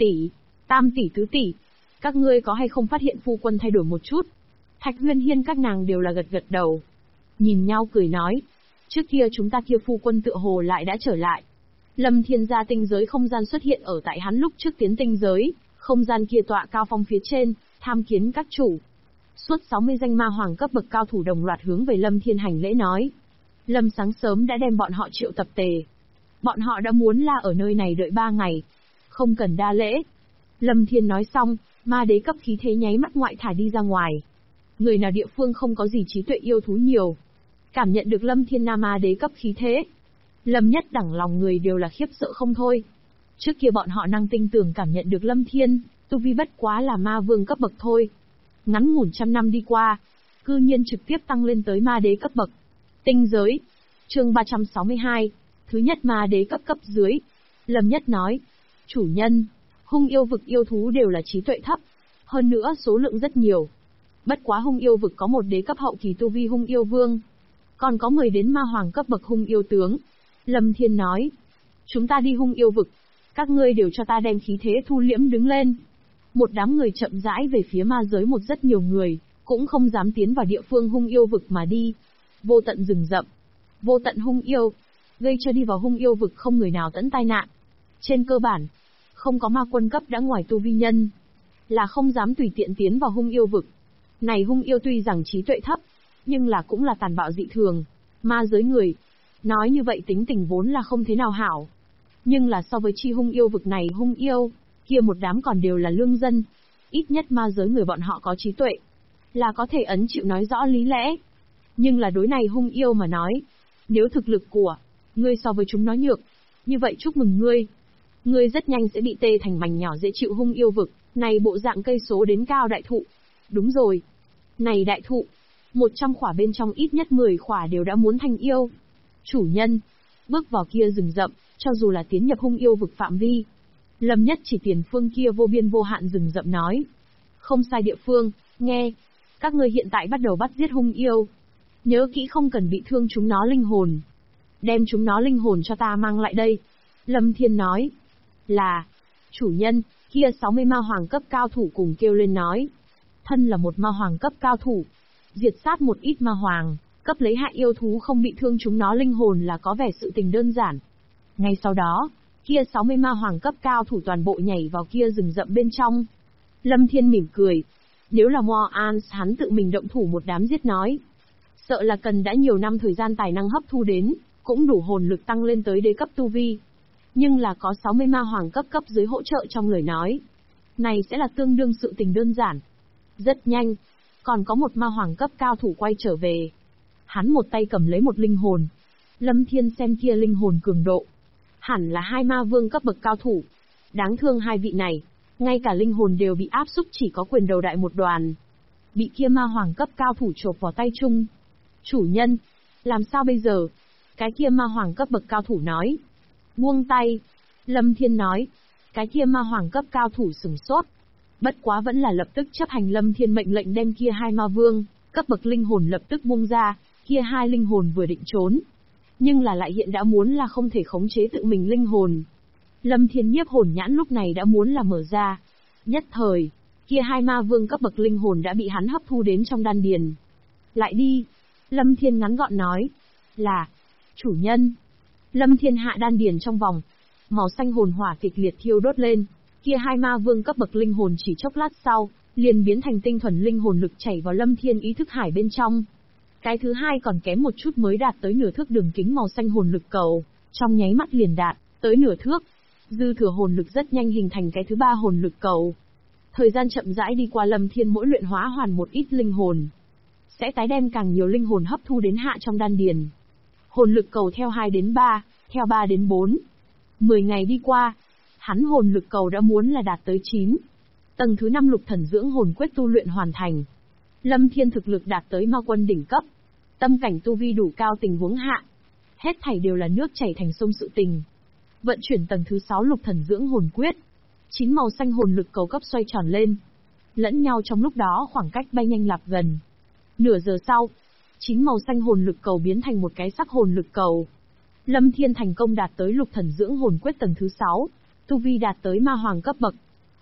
tỷ, tam tỷ tứ tỷ, các ngươi có hay không phát hiện phu quân thay đổi một chút? Thạch Huyên Hiên các nàng đều là gật gật đầu. Nhìn nhau cười nói, trước kia chúng ta kia phu quân tựa hồ lại đã trở lại. Lâm Thiên gia tinh giới không gian xuất hiện ở tại hắn lúc trước tiến tinh giới, không gian kia tọa cao phong phía trên, tham kiến các chủ. Suốt 60 danh ma hoàng cấp bậc cao thủ đồng loạt hướng về Lâm Thiên hành lễ nói. Lâm sáng sớm đã đem bọn họ triệu tập tề. Bọn họ đã muốn là ở nơi này đợi 3 ngày. Không cần đa lễ. Lâm Thiên nói xong, ma đế cấp khí thế nháy mắt ngoại thả đi ra ngoài. Người nào địa phương không có gì trí tuệ yêu thú nhiều. Cảm nhận được Lâm Thiên ma đế cấp khí thế. Lâm nhất đẳng lòng người đều là khiếp sợ không thôi. Trước kia bọn họ năng tinh tường cảm nhận được Lâm Thiên, tu vi bất quá là ma vương cấp bậc thôi. Ngắn ngủn trăm năm đi qua, cư nhiên trực tiếp tăng lên tới ma đế cấp bậc. Tinh giới, chương 362, thứ nhất ma đế cấp dưới. Lâm nhất nói, chủ nhân, hung yêu vực yêu thú đều là trí tuệ thấp, hơn nữa số lượng rất nhiều. Bất quá hung yêu vực có một đế cấp hậu kỳ tu vi hung yêu vương, còn có 10 đến ma hoàng cấp bậc hung yêu tướng. Lâm Thiên nói, chúng ta đi hung yêu vực, các ngươi đều cho ta đem khí thế thu liễm đứng lên. Một đám người chậm rãi về phía ma giới, một rất nhiều người, cũng không dám tiến vào địa phương hung yêu vực mà đi. Vô tận rừng rậm, vô tận hung yêu, gây cho đi vào hung yêu vực không người nào tẫn tai nạn. Trên cơ bản, không có ma quân cấp đã ngoài tu vi nhân, là không dám tùy tiện tiến vào hung yêu vực. Này hung yêu tuy rằng trí tuệ thấp, nhưng là cũng là tàn bạo dị thường, ma giới người. Nói như vậy tính tình vốn là không thế nào hảo. Nhưng là so với chi hung yêu vực này hung yêu, kia một đám còn đều là lương dân. Ít nhất ma giới người bọn họ có trí tuệ, là có thể ấn chịu nói rõ lý lẽ. Nhưng là đối này hung yêu mà nói, nếu thực lực của ngươi so với chúng nó nhược, như vậy chúc mừng ngươi. Ngươi rất nhanh sẽ bị tê thành mảnh nhỏ dễ chịu hung yêu vực, này bộ dạng cây số đến cao đại thụ. Đúng rồi. Này đại thụ, 100 khỏa bên trong ít nhất 10 khỏa đều đã muốn thành yêu. Chủ nhân, bước vào kia rừng rậm, cho dù là tiến nhập hung yêu vực phạm vi. Lâm nhất chỉ tiền phương kia vô biên vô hạn rừng rậm nói. Không sai địa phương, nghe. Các ngươi hiện tại bắt đầu bắt giết hung yêu. Nhớ kỹ không cần bị thương chúng nó linh hồn. Đem chúng nó linh hồn cho ta mang lại đây. Lâm Thiên nói. Là, chủ nhân, kia 60 ma hoàng cấp cao thủ cùng kêu lên nói. Thân là một ma hoàng cấp cao thủ, diệt sát một ít ma hoàng, cấp lấy hạ yêu thú không bị thương chúng nó linh hồn là có vẻ sự tình đơn giản. Ngay sau đó, kia 60 ma hoàng cấp cao thủ toàn bộ nhảy vào kia rừng rậm bên trong. Lâm Thiên mỉm cười. Nếu là Moan hắn tự mình động thủ một đám giết nói, sợ là cần đã nhiều năm thời gian tài năng hấp thu đến, cũng đủ hồn lực tăng lên tới đế cấp tu vi. Nhưng là có 60 ma hoàng cấp dưới hỗ trợ trong lời nói, này sẽ là tương đương sự tình đơn giản. Rất nhanh, còn có một ma hoàng cấp cao thủ quay trở về. Hắn một tay cầm lấy một linh hồn. Lâm Thiên xem kia linh hồn cường độ, hẳn là 2 ma vương cấp bậc cao thủ. Đáng thương hai vị này, ngay cả linh hồn đều bị áp xúc chỉ có quyền đầu đại một đoàn. Bị kia ma hoàng cấp cao thủ chộp vào tay chung. Chủ nhân, làm sao bây giờ? Cái kia ma hoàng cấp bậc cao thủ nói. Buông tay. Lâm Thiên nói. Cái kia ma hoàng cấp cao thủ sửng sốt. Bất quá vẫn là lập tức chấp hành Lâm Thiên mệnh lệnh đem kia 2 ma vương cấp bậc linh hồn lập tức buông ra. Kia 2 linh hồn vừa định trốn, nhưng là lại hiện đã muốn là không thể khống chế tự mình linh hồn. Lâm Thiên nhiếp hồn nhãn lúc này đã muốn là mở ra. Nhất thời, kia 2 ma vương cấp bậc linh hồn đã bị hắn hấp thu đến trong đan điền. Lại đi. Lâm Thiên ngắn gọn nói. Là, chủ nhân. Lâm Thiên hạ đan điền trong vòng. Màu xanh hồn hỏa kịch liệt thiêu đốt lên. Kia 2 ma vương cấp bậc linh hồn chỉ chốc lát sau, liền biến thành tinh thuần linh hồn lực chảy vào Lâm Thiên ý thức hải bên trong. Cái thứ hai còn kém một chút mới đạt tới nửa thước đường kính màu xanh hồn lực cầu, trong nháy mắt liền đạt tới nửa thước. Dư thừa hồn lực rất nhanh hình thành cái thứ ba hồn lực cầu. Thời gian chậm rãi đi qua, Lâm Thiên mỗi luyện hóa hoàn một ít linh hồn, sẽ tái đem càng nhiều linh hồn hấp thu đến hạ trong đan điền. Hồn lực cầu theo 2 đến 3, theo 3 đến 4. 10 ngày đi qua, hắn hồn lực cầu đã muốn là đạt tới 9. Tầng thứ 5 lục thần dưỡng hồn quyết tu luyện hoàn thành. Lâm Thiên thực lực đạt tới ma quân đỉnh cấp. Tâm cảnh tu vi đủ cao tình huống hạ. Hết thảy đều là nước chảy thành sông sự tình. Vận chuyển tầng thứ 6 lục thần dưỡng hồn quyết. 9 màu xanh hồn lực cầu cấp xoay tròn lên. Lẫn nhau trong lúc đó khoảng cách bay nhanh lạp gần. Nửa giờ sau, 9 màu xanh hồn lực cầu biến thành một cái sắc hồn lực cầu. Lâm Thiên thành công đạt tới lục thần dưỡng hồn quyết tầng thứ 6. Tu vi đạt tới ma hoàng cấp bậc.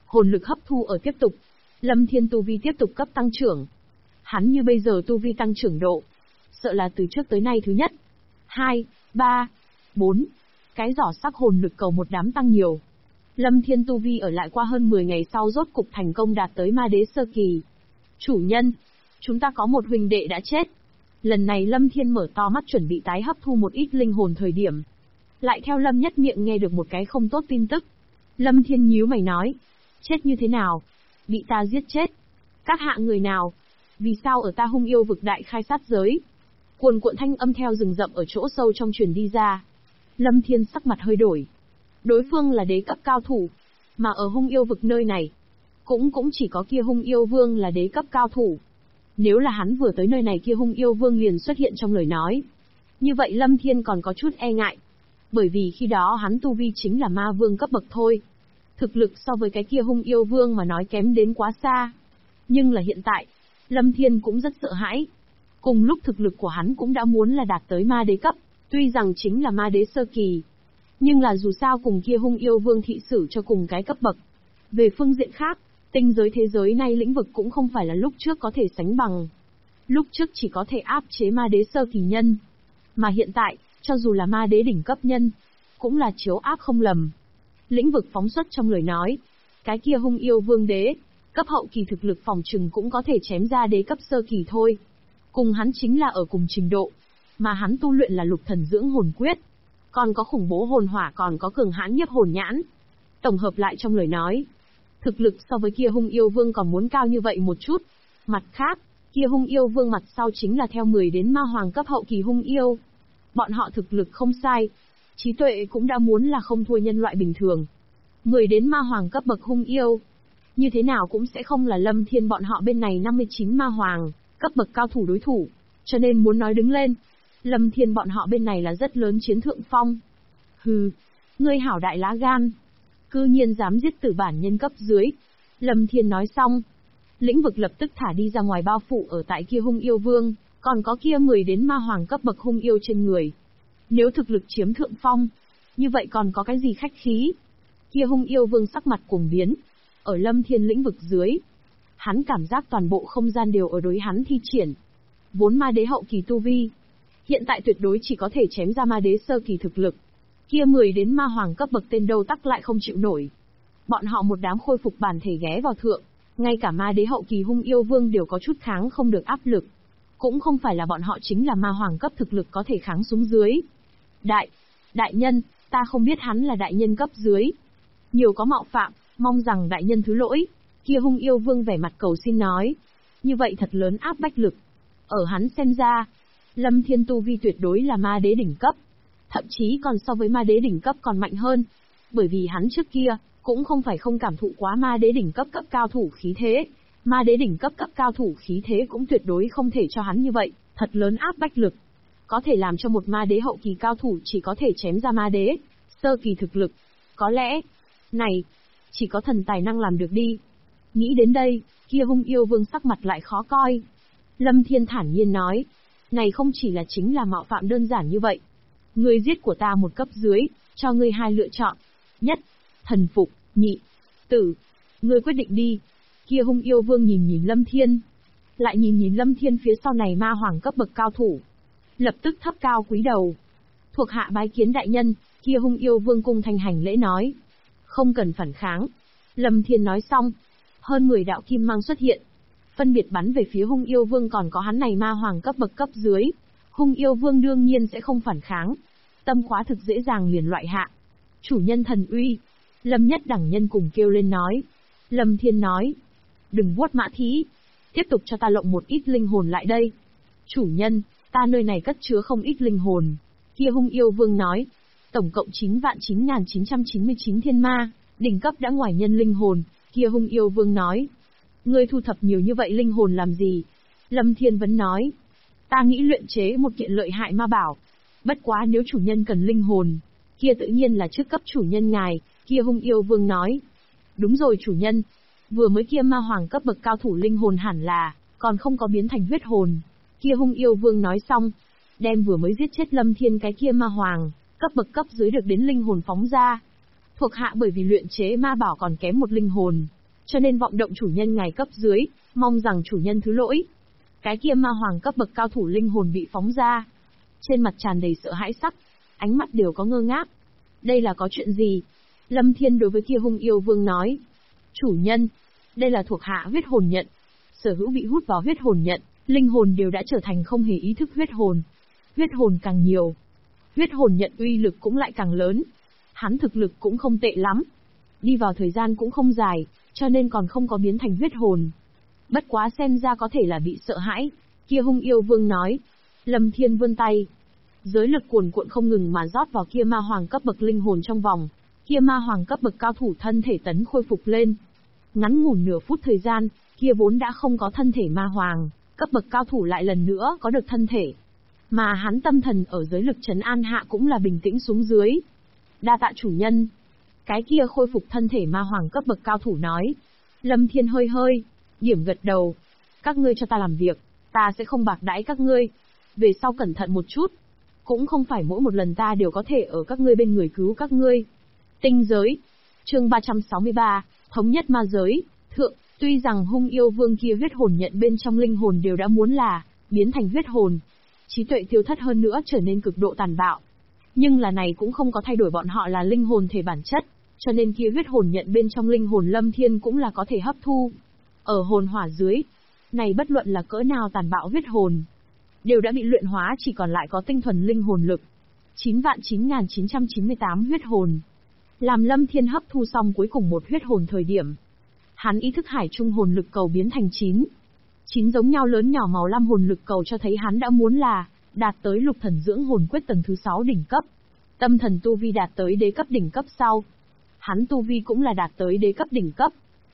Hồn lực hấp thu ở tiếp tục. Lâm Thiên tu vi tiếp tục cấp tăng trưởng. Hắn như bây giờ tu vi tăng trưởng độ, sợ là từ trước tới nay thứ nhất, 2, 3, 4. Cái giỏ sắc hồn lực cầu một đám tăng nhiều. Lâm Thiên tu vi ở lại qua hơn 10 ngày sau rốt cục thành công đạt tới ma đế sơ kỳ. Chủ nhân, chúng ta có một huynh đệ đã chết. Lần này Lâm Thiên mở to mắt chuẩn bị tái hấp thu một ít linh hồn thời điểm. Lại theo Lâm Nhất miệng nghe được một cái không tốt tin tức. Lâm Thiên nhíu mày nói, chết như thế nào? Bị ta giết chết. Các hạ người nào? Vì sao ở ta Hung Yêu vực đại khai sát giới? Cuồn cuộn thanh âm theo rừng rậm ở chỗ sâu trong truyền đi ra. Lâm Thiên sắc mặt hơi đổi. Đối phương là đế cấp cao thủ, mà ở Hung Yêu vực nơi này, cũng chỉ có kia Hung Yêu Vương là đế cấp cao thủ. Nếu là hắn vừa tới nơi này kia Hung Yêu Vương liền xuất hiện trong lời nói, như vậy Lâm Thiên còn có chút e ngại. Bởi vì khi đó hắn tu vi chính là ma vương cấp bậc thôi. Thực lực so với cái kia Hung Yêu Vương mà nói kém đến quá xa. Nhưng là hiện tại, Lâm Thiên cũng rất sợ hãi. Cùng lúc thực lực của hắn cũng đã muốn là đạt tới ma đế cấp, tuy rằng chính là ma đế sơ kỳ. Nhưng là dù sao cùng kia Hung Yêu Vương thị xử cho cùng cái cấp bậc. Về phương diện khác, tinh giới thế giới nay lĩnh vực cũng không phải là lúc trước có thể sánh bằng. Lúc trước chỉ có thể áp chế ma đế sơ kỳ nhân. Mà hiện tại, cho dù là ma đế đỉnh cấp nhân, cũng là chiếu áp không lầm. Lĩnh vực phóng xuất trong lời nói, cái kia Hung Yêu Vương đế, cấp hậu kỳ thực lực phòng trừng cũng có thể chém ra đế cấp sơ kỳ thôi. Cùng hắn chính là ở cùng trình độ, mà hắn tu luyện là Lục Thần Dưỡng Hồn Quyết, còn có khủng bố hồn hỏa, còn có cường hãn nhiếp hồn nhãn. Tổng hợp lại trong lời nói, thực lực so với kia Hung Yêu Vương còn muốn cao như vậy một chút. Mặt khác, kia Hung Yêu Vương mặt sau chính là theo 10 đến ma hoàng cấp hậu kỳ hung yêu. Bọn họ thực lực không sai, trí tuệ cũng đã muốn là không thua nhân loại bình thường. 10 đến ma hoàng cấp bậc hung yêu, như thế nào cũng sẽ không là Lâm Thiên bọn họ bên này 59 ma hoàng cấp bậc cao thủ đối thủ, cho nên muốn nói đứng lên, Lâm Thiên bọn họ bên này là rất lớn chiến thượng phong. Hừ, ngươi hảo đại lá gan, cư nhiên dám giết tử bản nhân cấp dưới. Lâm Thiên nói xong, lĩnh vực lập tức thả đi ra ngoài bao phủ ở tại kia Hung Yêu Vương, còn có kia 10 đến ma hoàng cấp bậc hung yêu trên người. Nếu thực lực chiếm thượng phong, như vậy còn có cái gì khách khí? Kia Hung Yêu Vương sắc mặt cuồng biến, ở Lâm Thiên lĩnh vực dưới, hắn cảm giác toàn bộ không gian đều ở đối hắn thi triển. Vốn ma đế hậu kỳ tu vi, hiện tại tuyệt đối chỉ có thể chém ra ma đế sơ kỳ thực lực. Kia 10 đến ma hoàng cấp bậc tên đâu tắc lại không chịu nổi. Bọn họ một đám khôi phục bản thể ghé vào thượng, ngay cả ma đế hậu kỳ Hung Yêu Vương đều có chút kháng không được áp lực. Cũng không phải là bọn họ chính là ma hoàng cấp thực lực có thể kháng xuống dưới. Đại nhân, ta không biết hắn là đại nhân cấp dưới. Nhiều có mạo phạm, mong rằng đại nhân thứ lỗi. Kia Hung Yêu Vương vẻ mặt cầu xin nói. Như vậy thật lớn áp bách lực. Ở hắn xem ra, Lâm Thiên tu vi tuyệt đối là ma đế đỉnh cấp. Thậm chí còn so với ma đế đỉnh cấp còn mạnh hơn. Bởi vì hắn trước kia, cũng không phải không cảm thụ quá ma đế đỉnh cấp cấp cao thủ khí thế. Ma đế đỉnh cấp cấp cao thủ khí thế cũng tuyệt đối không thể cho hắn như vậy, thật lớn áp bách lực. Có thể làm cho một ma đế hậu kỳ cao thủ chỉ có thể chém ra ma đế sơ kỳ thực lực. Có lẽ, này, chỉ có thần tài năng làm được đi. Nghĩ đến đây, kia Hung Yêu Vương sắc mặt lại khó coi. Lâm Thiên thản nhiên nói, này không chỉ là chính là mạo phạm đơn giản như vậy. Ngươi giết của ta một cấp dưới, cho ngươi hai lựa chọn. Nhất, thần phục, nhị, tử. Ngươi quyết định đi. Kia Hung Yêu Vương nhìn Lâm Thiên, lại nhìn Lâm Thiên phía sau này ma hoàng cấp bậc cao thủ, lập tức thấp cao cúi đầu. Thuộc hạ bái kiến đại nhân. Kia Hung Yêu Vương cung thành hành lễ nói, không cần phản kháng. Lâm Thiên nói xong, hơn 10 đạo kim mang xuất hiện, phân biệt bắn về phía Hung Yêu Vương còn có hắn này ma hoàng cấp bậc cấp dưới. Hung Yêu Vương đương nhiên sẽ không phản kháng, tâm khóa thực dễ dàng liền loại hạ. Chủ nhân thần uy. Lâm Nhất đẳng nhân cùng kêu lên nói. Lâm Thiên nói, đừng vuốt mã thí, tiếp tục cho ta lộng một ít linh hồn lại đây. Chủ nhân, ta nơi này cất chứa không ít linh hồn. Kia Hung Yêu Vương nói, tổng cộng 9.999 thiên ma, đỉnh cấp đã ngoài nhân linh hồn. Kia Hung Yêu Vương nói, ngươi thu thập nhiều như vậy linh hồn làm gì? Lâm Thiên vẫn nói, ta nghĩ luyện chế một kiện lợi hại ma bảo. Bất quá nếu chủ nhân cần linh hồn, kia tự nhiên là trước cấp chủ nhân ngài. Kia Hung Yêu Vương nói, đúng rồi chủ nhân, vừa mới kia ma hoàng cấp bậc cao thủ linh hồn hẳn là còn không có biến thành huyết hồn. Kia Hung Yêu Vương nói xong, đem vừa mới giết chết Lâm Thiên cái kia ma hoàng cấp bậc cấp dưới được đến linh hồn phóng ra. Thuộc hạ bởi vì luyện chế ma bảo còn kém một linh hồn, cho nên vọng động chủ nhân ngài cấp dưới, mong rằng chủ nhân thứ lỗi. Cái kia ma hoàng cấp bậc cao thủ linh hồn bị phóng ra. Trên mặt tràn đầy sợ hãi sắc, ánh mắt đều có ngơ ngác. Đây là có chuyện gì? Lâm Thiên đối với kia hung yêu vương nói. Chủ nhân, đây là thuộc hạ huyết hồn nhận. Sở hữu bị hút vào huyết hồn nhận, linh hồn đều đã trở thành không hề ý thức huyết hồn. Huyết hồn càng nhiều, huyết hồn nhận uy lực cũng lại càng lớn. Hắn thực lực cũng không tệ lắm. Đi vào thời gian cũng không dài, cho nên còn không có biến thành huyết hồn. Bất quá xem ra có thể là bị sợ hãi. Kia hung yêu vương nói. Lâm Thiên vươn tay. Giới lực cuồn cuộn không ngừng mà rót vào kia ma hoàng cấp bậc linh hồn trong vòng. Kia ma hoàng cấp bậc cao thủ thân thể tấn khôi phục lên. Ngắn ngủn nửa phút thời gian, kia vốn đã không có thân thể ma hoàng, cấp bậc cao thủ lại lần nữa có được thân thể. Mà hắn tâm thần ở giới lực trấn an hạ cũng là bình tĩnh xuống dưới. Đa tạ chủ nhân. Cái kia khôi phục thân thể ma hoàng cấp bậc cao thủ nói. Lâm Thiên hơi hơi điểm gật đầu. Các ngươi cho ta làm việc, ta sẽ không bạc đãi các ngươi. Về sau cẩn thận một chút. Cũng không phải mỗi một lần ta đều có thể ở các ngươi bên người cứu các ngươi. Tinh giới. Chương 363, thống nhất ma giới. Thượng, tuy rằng hung yêu vương kia huyết hồn nhận bên trong linh hồn đều đã muốn là biến thành huyết hồn, trí tuệ tiêu thất hơn nữa trở nên cực độ tàn bạo. Nhưng là này cũng không có thay đổi bọn họ là linh hồn thể bản chất, cho nên kia huyết hồn nhận bên trong linh hồn Lâm Thiên cũng là có thể hấp thu. Ở hồn hỏa dưới, này bất luận là cỡ nào tàn bạo huyết hồn, đều đã bị luyện hóa chỉ còn lại có tinh thuần linh hồn lực. 9.998 huyết hồn. Làm Lâm Thiên hấp thu xong cuối cùng một huyết hồn thời điểm, hắn ý thức hải trung hồn lực cầu biến thành 9 giống nhau lớn nhỏ màu lam hồn lực cầu cho thấy hắn đã muốn là đạt tới lục thần dưỡng hồn quyết tầng thứ 6 đỉnh cấp. Tâm thần tu vi đạt tới đế cấp đỉnh cấp sau, hắn tu vi cũng là đạt tới đế cấp đỉnh cấp.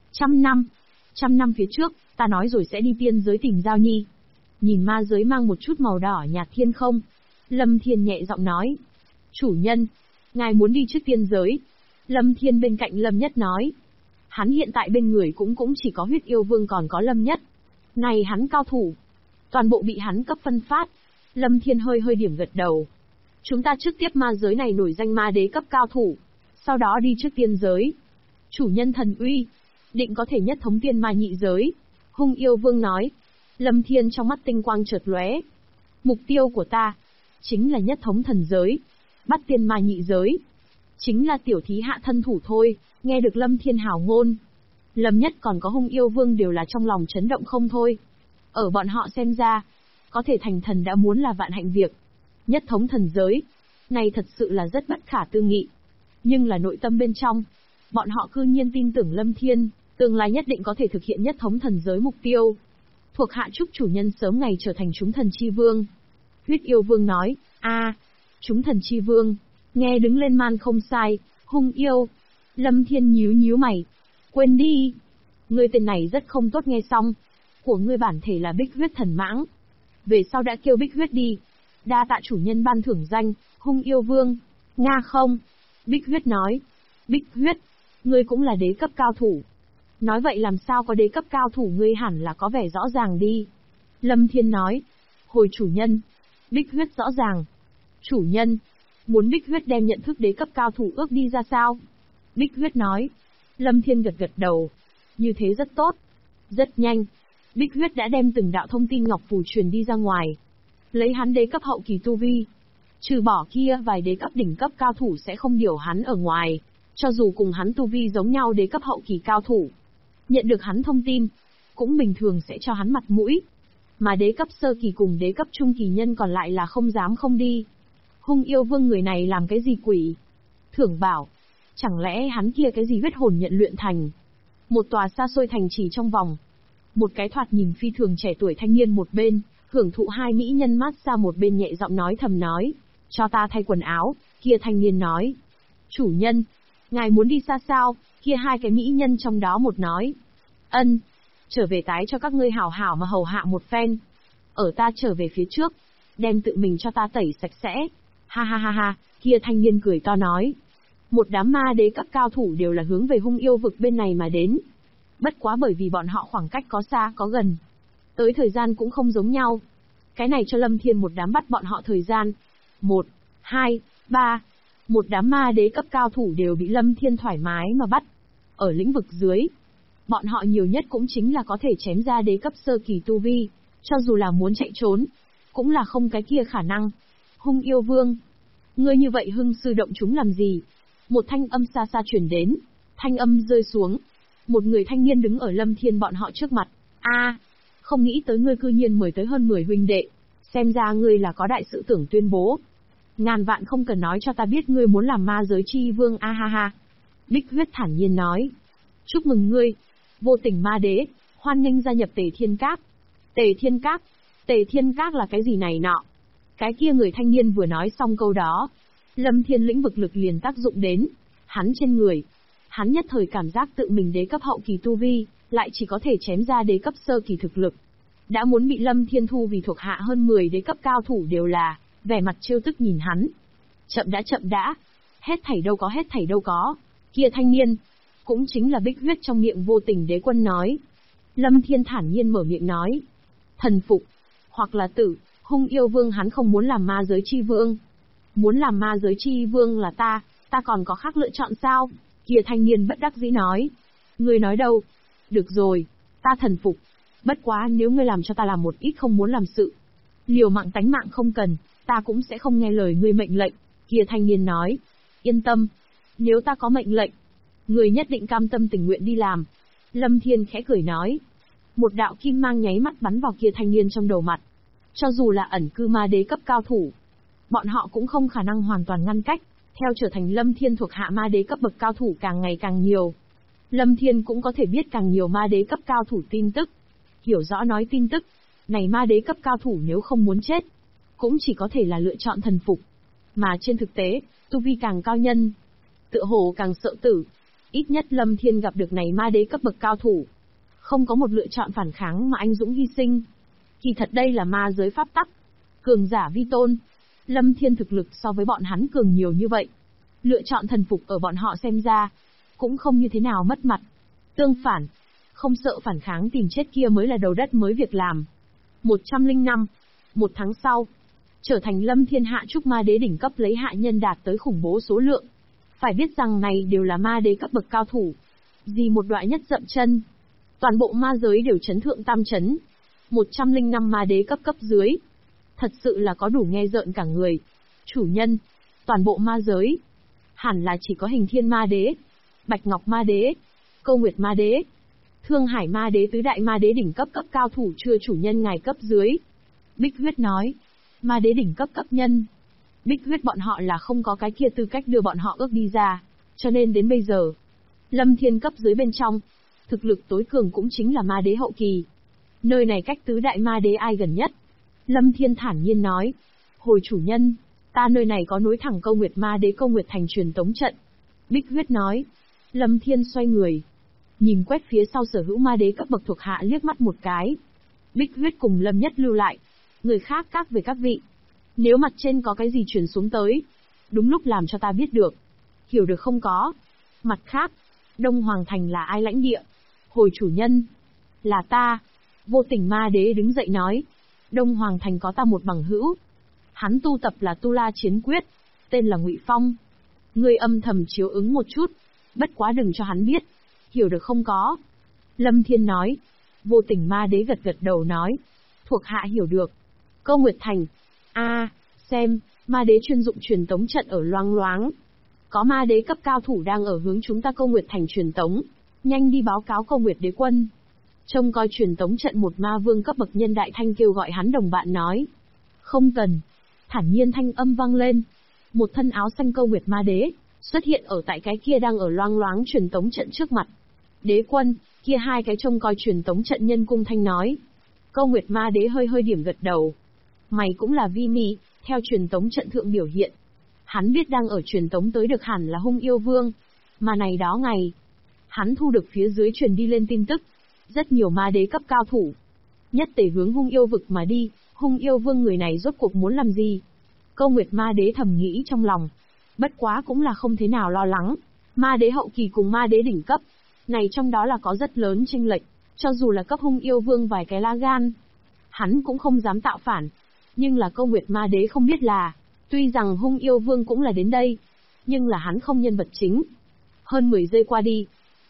Trăm năm phía trước, ta nói rồi sẽ đi tiên giới tìm Giao Nhi. Nhìn ma giới mang một chút màu đỏ nhạt thiên không, Lâm Thiên nhẹ giọng nói. Chủ nhân, ngài muốn đi trước tiên giới. Lâm Thiên bên cạnh Lâm Nhất nói. Hắn hiện tại bên người cũng chỉ có huyết yêu vương còn có Lâm Nhất. Này hắn cao thủ, toàn bộ bị hắn cấp phân phát. Lâm Thiên hơi hơi điểm gật đầu. Chúng ta trước tiếp ma giới này nổi danh ma đế cấp cao thủ, sau đó đi trước tiên giới. Chủ nhân thần uy, định có thể nhất thống tiên ma nhị giới. Hung yêu vương nói. Lâm Thiên trong mắt tinh quang chợt lóe. Mục tiêu của ta, chính là nhất thống thần giới, bắt tiên ma nhị giới. Chính là tiểu thí hạ thân thủ thôi. Nghe được Lâm Thiên hảo ngôn, Lâm Nhất còn có hung yêu vương đều là trong lòng chấn động không thôi. Ở bọn họ xem ra, có thể thành thần đã muốn là vạn hạnh việc. Nhất thống thần giới, này thật sự là rất bất khả tư nghị. Nhưng là nội tâm bên trong, bọn họ cư nhiên tin tưởng Lâm Thiên, tương lai nhất định có thể thực hiện nhất thống thần giới mục tiêu. Thuộc hạ chúc chủ nhân sớm ngày trở thành chúng thần chi vương. Huyết yêu vương nói, chúng thần chi vương, nghe đứng lên man không sai, hung yêu. Lâm Thiên nhíu mày. Quên đi. Ngươi tên này rất không tốt nghe xong. Của ngươi bản thể là Bích Huyết thần mãng. Về sau đã kêu Bích Huyết đi. Đa tạ chủ nhân ban thưởng danh, hung yêu vương. Nga không? Bích Huyết nói. Bích Huyết, ngươi cũng là đế cấp cao thủ. Nói vậy làm sao có đế cấp cao thủ ngươi hẳn là có vẻ rõ ràng đi. Lâm Thiên nói. Hồi chủ nhân. Bích Huyết rõ ràng. Chủ nhân, muốn Bích Huyết đem nhận thức đế cấp cao thủ ước đi ra sao? Bích Huyết nói. Lâm Thiên gật đầu. Như thế rất tốt. Rất nhanh, Bích Huyết đã đem từng đạo thông tin ngọc phù truyền đi ra ngoài. Lấy hắn đế cấp hậu kỳ tu vi, trừ bỏ kia vài đế cấp đỉnh cấp cao thủ sẽ không điều hắn ở ngoài, cho dù cùng hắn tu vi giống nhau đế cấp hậu kỳ cao thủ, nhận được hắn thông tin, cũng bình thường sẽ cho hắn mặt mũi. Mà đế cấp sơ kỳ cùng đế cấp trung kỳ nhân còn lại là không dám không đi. Hung yêu vương người này làm cái gì quỷ? Thưởng bảo, chẳng lẽ hắn kia cái gì huyết hồn nhận luyện thành? Một tòa xa xôi thành trì trong vòng. Một cái thoạt nhìn phi thường trẻ tuổi thanh niên một bên, hưởng thụ hai mỹ nhân mát xa một bên nhẹ giọng nói thầm nói. Cho ta thay quần áo, kia thanh niên nói. Chủ nhân, ngài muốn đi xa sao? Kia hai cái mỹ nhân trong đó một nói. Ân, trở về tái cho các ngươi hảo hảo mà hầu hạ một phen. Ở ta trở về phía trước, đem tự mình cho ta tẩy sạch sẽ. Ha ha ha ha, kia thanh niên cười to nói. Một đám ma đế cấp cao thủ đều là hướng về hung yêu vực bên này mà đến. Bất quá bởi vì bọn họ khoảng cách có xa có gần, tới thời gian cũng không giống nhau. Cái này cho Lâm Thiên một đám bắt bọn họ thời gian. 1, 2, 3. Một đám ma đế cấp cao thủ đều bị Lâm Thiên thoải mái mà bắt. Ở lĩnh vực dưới, Bọn họ nhiều nhất cũng chính là có thể chém ra đế cấp sơ kỳ tu vi, cho dù là muốn chạy trốn, cũng là không cái kia khả năng. Hung yêu vương, ngươi như vậy hưng sư động chúng làm gì? Một thanh âm xa xa truyền đến, thanh âm rơi xuống. Một người thanh niên đứng ở Lâm Thiên bọn họ trước mặt. Không nghĩ tới ngươi cư nhiên mời tới hơn 10 huynh đệ. Xem ra ngươi là có đại sự tưởng tuyên bố. Ngàn vạn không cần nói cho ta biết ngươi muốn làm ma giới chi vương ha ha. Bích Huyết thản nhiên nói. Chúc mừng ngươi, vô tình ma đế, hoan nghênh gia nhập Tề Thiên Các. Tề Thiên Các? Tề Thiên Các là cái gì này nọ? Cái kia người thanh niên vừa nói xong câu đó, Lâm Thiên lĩnh vực lực liền tác dụng đến. Hắn trên người. Hắn nhất thời cảm giác tự mình đế cấp hậu kỳ tu vi, lại chỉ có thể chém ra đế cấp sơ kỳ thực lực. Đã muốn bị Lâm Thiên thu vì thuộc hạ hơn 10 đế cấp cao thủ đều là, vẻ mặt trêu tức nhìn hắn. Chậm đã. Hết thảy đâu có. Kia thanh niên, cũng chính là Bích Huyết trong miệng vô tình đế quân nói. Lâm Thiên thản nhiên mở miệng nói. Thần phục, hoặc là tử, hung yêu vương hắn không muốn làm ma giới chi vương. Muốn làm ma giới chi vương là ta còn có khác lựa chọn sao? Kia thanh niên bất đắc dĩ nói. Ngươi nói đâu? Được rồi, ta thần phục. Bất quá nếu ngươi làm cho ta làm một ít không muốn làm sự. Liều mạng tánh mạng không cần, ta cũng sẽ không nghe lời ngươi mệnh lệnh. Kia thanh niên nói. Yên tâm, nếu ta có mệnh lệnh, ngươi nhất định cam tâm tình nguyện đi làm. Lâm Thiên khẽ cười nói. Một đạo kim mang nháy mắt bắn vào kia thanh niên trong đầu mặt. Cho dù là ẩn cư ma đế cấp cao thủ, bọn họ cũng không khả năng hoàn toàn ngăn cách, theo trở thành Lâm Thiên thuộc hạ ma đế cấp bậc cao thủ càng ngày càng nhiều. Lâm Thiên cũng có thể biết càng nhiều ma đế cấp cao thủ tin tức. Hiểu rõ nói tin tức, này ma đế cấp cao thủ nếu không muốn chết, cũng chỉ có thể là lựa chọn thần phục. Mà trên thực tế, tu vi càng cao nhân, tựa hồ càng sợ tử. Ít nhất Lâm Thiên gặp được này ma đế cấp bậc cao thủ, không có một lựa chọn phản kháng mà anh dũng hy sinh. Kỳ thật đây là ma giới pháp tắc. Cường giả vi tôn. Lâm Thiên thực lực so với bọn hắn cường nhiều như vậy. Lựa chọn thần phục ở bọn họ xem ra, cũng không như thế nào mất mặt. Tương phản, không sợ phản kháng tìm chết kia mới là đầu đất mới việc làm. 105. Một tháng sau, trở thành Lâm Thiên hạ trúc ma đế đỉnh cấp lấy hạ nhân đạt tới khủng bố số lượng. Phải biết rằng này đều là ma đế cấp bậc cao thủ. Gì một đoạn nhất dậm chân, toàn bộ ma giới đều chấn thượng tam chấn. 105 ma đế cấp dưới. Thật sự là có đủ nghe rợn cả người. Chủ nhân, toàn bộ ma giới, hẳn là chỉ có Hình Thiên ma đế, Bạch Ngọc ma đế, Câu Nguyệt ma đế, Thương Hải ma đế tứ đại ma đế đỉnh cấp cao thủ chưa chủ nhân ngài cấp dưới. Bích Huyết nói, ma đế đỉnh cấp nhân. Bích Huyết bọn họ là không có cái kia tư cách đưa bọn họ ước đi ra, cho nên đến bây giờ, Lâm Thiên cấp dưới bên trong, thực lực tối cường cũng chính là ma đế hậu kỳ. Nơi này cách tứ đại ma đế ai gần nhất? Lâm Thiên thản nhiên nói, hồi chủ nhân, ta nơi này có nối thẳng Câu Nguyệt ma đế Câu Nguyệt thành truyền tống trận. Bích Huyết nói. Lâm Thiên xoay người, nhìn quét phía sau sở hữu ma đế cấp bậc thuộc hạ liếc mắt một cái. Bích Huyết cùng Lâm Nhất lưu lại, người khác các về các vị. Nếu mặt trên có cái gì truyền xuống tới, đúng lúc làm cho ta biết được. Hiểu được không có? Mặt khác, Đông Hoàng Thành là ai lãnh địa? Hồi chủ nhân, là ta. Vô tình ma đế đứng dậy nói. Đông Hoàng Thành có ta một bằng hữu. Hắn tu tập là Tu La Chiến Quyết, tên là Ngụy Phong. Ngươi âm thầm chiếu ứng một chút, bất quá đừng cho hắn biết. Hiểu được không có? Lâm Thiên nói. Vô tình ma đế gật gật đầu nói. Thuộc hạ hiểu được. Câu Nguyệt Thành. Xem, ma đế chuyên dụng truyền tống trận ở loáng loáng. Có ma đế cấp cao thủ đang ở hướng chúng ta Câu Nguyệt Thành truyền tống. Nhanh đi báo cáo Câu Nguyệt đế quân. Trông coi truyền tống trận một ma vương cấp bậc nhân đại thanh kêu gọi hắn đồng bạn nói. Không cần. Thản nhiên thanh âm vang lên. Một thân áo xanh Câu Nguyệt ma đế xuất hiện ở tại cái kia đang ở loang loáng truyền tống trận trước mặt. Đế quân, kia hai cái trông coi truyền tống trận nhân cung thanh nói. Câu Nguyệt ma đế hơi điểm gật đầu. Mày cũng là vi mị, theo truyền tống trận thượng biểu hiện. Hắn biết đang ở truyền tống tới được hẳn là hung yêu vương. Mà này đó ngày, hắn thu được phía dưới truyền đi lên tin tức. Rất nhiều ma đế cấp cao thủ. Nhất tề hướng hung yêu vực mà đi, hung yêu vương người này rốt cuộc muốn làm gì? Câu Nguyệt ma đế thầm nghĩ trong lòng. Bất quá cũng là không thế nào lo lắng. Ma đế hậu kỳ cùng ma đế đỉnh cấp. Này trong đó là có rất lớn chênh lệch. Cho dù là cấp hung yêu vương vài cái lá gan, hắn cũng không dám tạo phản. Nhưng là Câu Nguyệt ma đế không biết là, tuy rằng hung yêu vương cũng là đến đây, nhưng là hắn không nhân vật chính. Hơn 10 giây qua đi,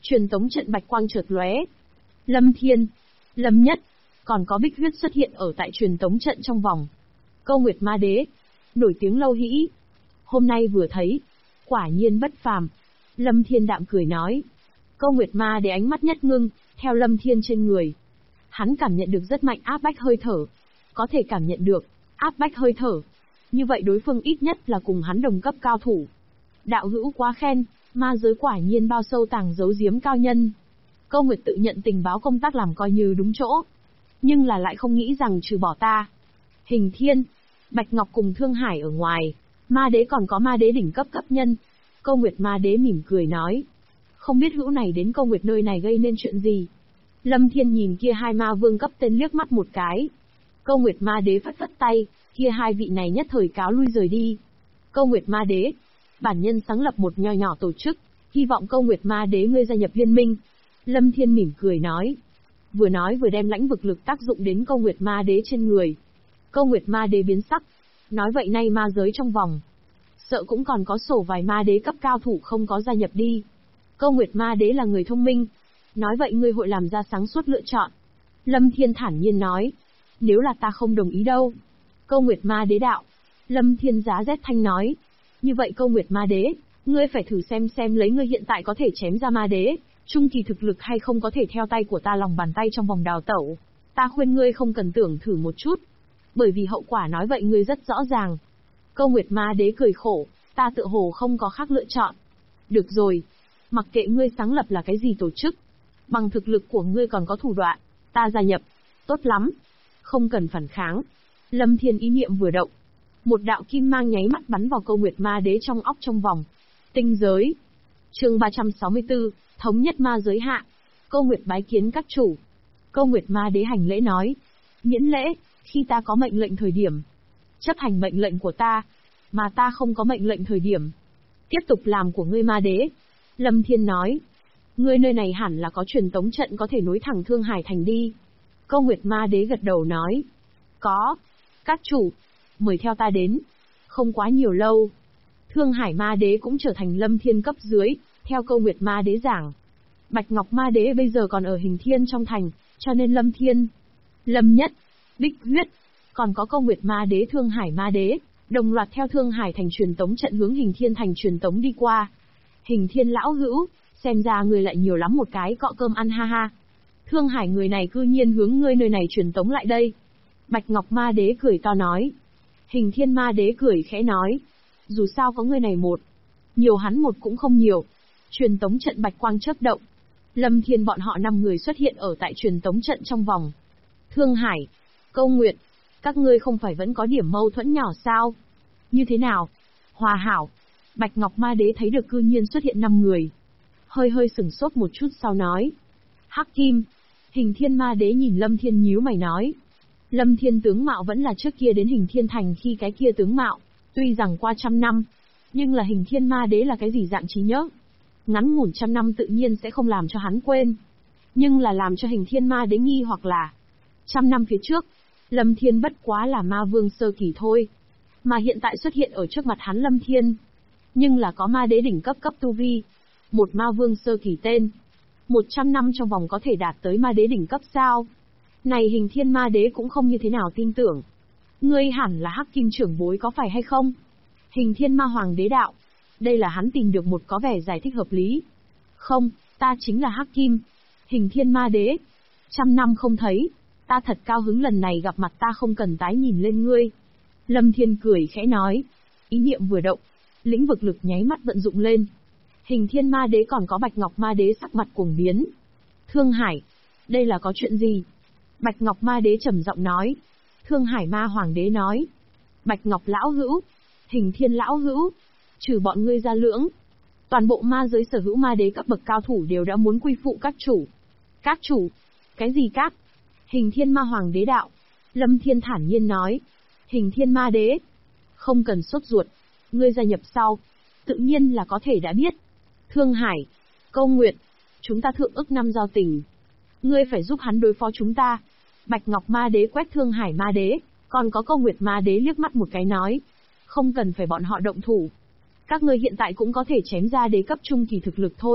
Truyền tống trận bạch quang chợt lóe. Lâm Thiên, Lâm Nhất, còn có Bích Huyết xuất hiện ở tại truyền tống trận trong vòng. Câu Nguyệt Ma Đế, nổi tiếng lâu hĩ. Hôm nay vừa thấy, quả nhiên bất phàm. Lâm Thiên đạm cười nói. Câu Nguyệt Ma Đế ánh mắt nhất ngưng, theo Lâm Thiên trên người. Hắn cảm nhận được rất mạnh áp bách hơi thở. Có thể cảm nhận được, áp bách hơi thở. Như vậy đối phương ít nhất là cùng hắn đồng cấp cao thủ. Đạo hữu quá khen, ma giới quả nhiên bao sâu tàng giấu giếm cao nhân. Câu Nguyệt tự nhận tình báo công tác làm coi như đúng chỗ. Nhưng là lại không nghĩ rằng trừ bỏ ta. Hình Thiên, Bạch Ngọc cùng Thương Hải ở ngoài, ma đế còn có ma đế đỉnh cấp cấp nhân. Câu Nguyệt Ma Đế mỉm cười nói. Không biết hữu này đến Câu Nguyệt nơi này gây nên chuyện gì. Lâm Thiên nhìn kia hai ma vương cấp tên liếc mắt một cái. Câu Nguyệt Ma Đế phất phất tay, kia hai vị này nhất thời cáo lui rời đi. Câu Nguyệt Ma Đế, bản nhân sáng lập một nho nhỏ tổ chức, hy vọng Câu Nguyệt Ma Đế ngươi gia nhập liên minh. Lâm Thiên mỉm cười nói. Nói vừa đem lãnh vực lực tác dụng đến Câu Nguyệt Ma Đế trên người. Câu Nguyệt Ma Đế biến sắc. Nói vậy nay ma giới trong vòng, sợ cũng còn có sổ vài ma đế cấp cao thủ không có gia nhập đi. Câu Nguyệt Ma Đế là người thông minh. Nói vậy ngươi hội làm ra sáng suốt lựa chọn. Lâm Thiên thản nhiên nói. Nếu là ta không đồng ý đâu. Câu Nguyệt Ma Đế đạo. Lâm Thiên giá rét thanh nói. Như vậy Câu Nguyệt Ma Đế, ngươi phải thử xem lấy ngươi hiện tại có thể chém ra ma đế, trung kỳ thực lực hay không có thể theo tay của ta lòng bàn tay trong vòng đào tẩu. Ta khuyên ngươi không cần tưởng thử một chút. Bởi vì hậu quả nói vậy ngươi rất rõ ràng. Câu Nguyệt Ma Đế cười khổ, ta tựa hồ không có khác lựa chọn. Được rồi, mặc kệ ngươi sáng lập là cái gì tổ chức, bằng thực lực của ngươi còn có thủ đoạn, ta gia nhập. Tốt lắm, không cần phản kháng. Lâm Thiên ý niệm vừa động, một đạo kim mang nháy mắt bắn vào Câu Nguyệt Ma Đế trong óc trong vòng. Tinh giới. Chương 364, thống nhất ma giới hạ. Câu Nguyệt bái kiến các chủ. Câu Nguyệt Ma Đế hành lễ nói. Miễn lễ, khi ta có mệnh lệnh thời điểm, chấp hành mệnh lệnh của ta, mà ta không có mệnh lệnh thời điểm, tiếp tục làm của ngươi ma đế. Lâm Thiên nói. Ngươi nơi này hẳn là có truyền tống trận có thể nối thẳng Thương Hải thành đi. Câu Nguyệt Ma Đế gật đầu nói. Có. Các chủ, mời theo ta đến. Không quá nhiều lâu, Thương Hải Ma Đế cũng trở thành Lâm Thiên cấp dưới, theo Câu Nguyệt Ma Đế giảng. Bạch Ngọc Ma Đế bây giờ còn ở Hình Thiên trong thành, cho nên Lâm Thiên, Lâm Nhất, Bích Huyết, còn có Câu Nguyệt Ma Đế Thương Hải Ma Đế, đồng loạt theo Thương Hải thành truyền tống trận hướng Hình Thiên thành truyền tống đi qua. Hình Thiên lão hữu, xem ra người lại nhiều lắm một cái cọ cơm ăn ha ha. Thương Hải người này cư nhiên hướng ngươi nơi này truyền tống lại đây. Bạch Ngọc Ma Đế cười to nói. Hình Thiên Ma Đế cười khẽ nói. Dù sao có ngươi này một, nhiều hắn một cũng không nhiều. Truyền tống trận bạch quang chớp động. Lâm Thiên bọn họ 5 người xuất hiện ở tại truyền tống trận trong vòng. Thương Hải, Câu Nguyệt, các ngươi không phải vẫn có điểm mâu thuẫn nhỏ sao? Như thế nào? Hòa hảo. Bạch Ngọc Ma Đế thấy được cư nhiên xuất hiện 5 người. Hơi sửng sốt một chút sau nói. Hắc Kim. Hình Thiên Ma Đế nhìn Lâm Thiên nhíu mày nói. Lâm Thiên tướng mạo vẫn là trước kia đến Hình Thiên thành khi cái kia tướng mạo. Tuy rằng qua 100 năm, nhưng là Hình Thiên Ma Đế là cái gì dạng trí nhớ? Ngắn ngủn 100 năm tự nhiên sẽ không làm cho hắn quên. Nhưng là làm cho Hình Thiên Ma Đế nghi hoặc là 100 năm phía trước, Lâm Thiên bất quá là ma vương sơ kỳ thôi. Mà hiện tại xuất hiện ở trước mặt hắn Lâm Thiên. Nhưng là có ma đế đỉnh cấp tu vi. Một ma vương sơ kỳ tên. 100 năm trong vòng có thể đạt tới ma đế đỉnh cấp sao? Này Hình Thiên Ma Đế cũng không như thế nào tin tưởng. Ngươi hẳn là Hắc Kim trưởng bối có phải hay không? Hình Thiên Ma Hoàng Đế đạo. Đây là hắn tìm được một có vẻ giải thích hợp lý. Không, ta chính là Hắc Kim. Hình Thiên Ma Đế. 100 năm không thấy, ta thật cao hứng lần này gặp mặt ta không cần tái nhìn lên ngươi. Lâm Thiên cười khẽ nói. Ý niệm vừa động, lĩnh vực lực nháy mắt vận dụng lên. Hình Thiên Ma Đế còn có Bạch Ngọc Ma Đế sắc mặt cuồng biến. Thương Hải, đây là có chuyện gì? Bạch Ngọc Ma Đế trầm giọng nói. Thương Hải Ma Hoàng Đế nói. Bạch Ngọc lão hữu, Hình Thiên lão hữu, trừ bọn ngươi ra lưỡng, toàn bộ ma giới sở hữu ma đế cấp bậc cao thủ đều đã muốn quy phụ các chủ. Các chủ? Cái gì các? Hình Thiên Ma Hoàng Đế đạo. Lâm Thiên thản nhiên nói. Hình Thiên Ma Đế, không cần sốt ruột, ngươi gia nhập sau, tự nhiên là có thể đã biết. Thương Hải, Câu Nguyệt, chúng ta thượng ức năm giao tình, ngươi phải giúp hắn đối phó chúng ta. Bạch Ngọc Ma Đế quét Thương Hải Ma Đế, còn có Câu Nguyệt Ma Đế liếc mắt một cái nói. Không cần phải bọn họ động thủ. Các ngươi hiện tại cũng có thể chém ra đế cấp trung kỳ thực lực thôi.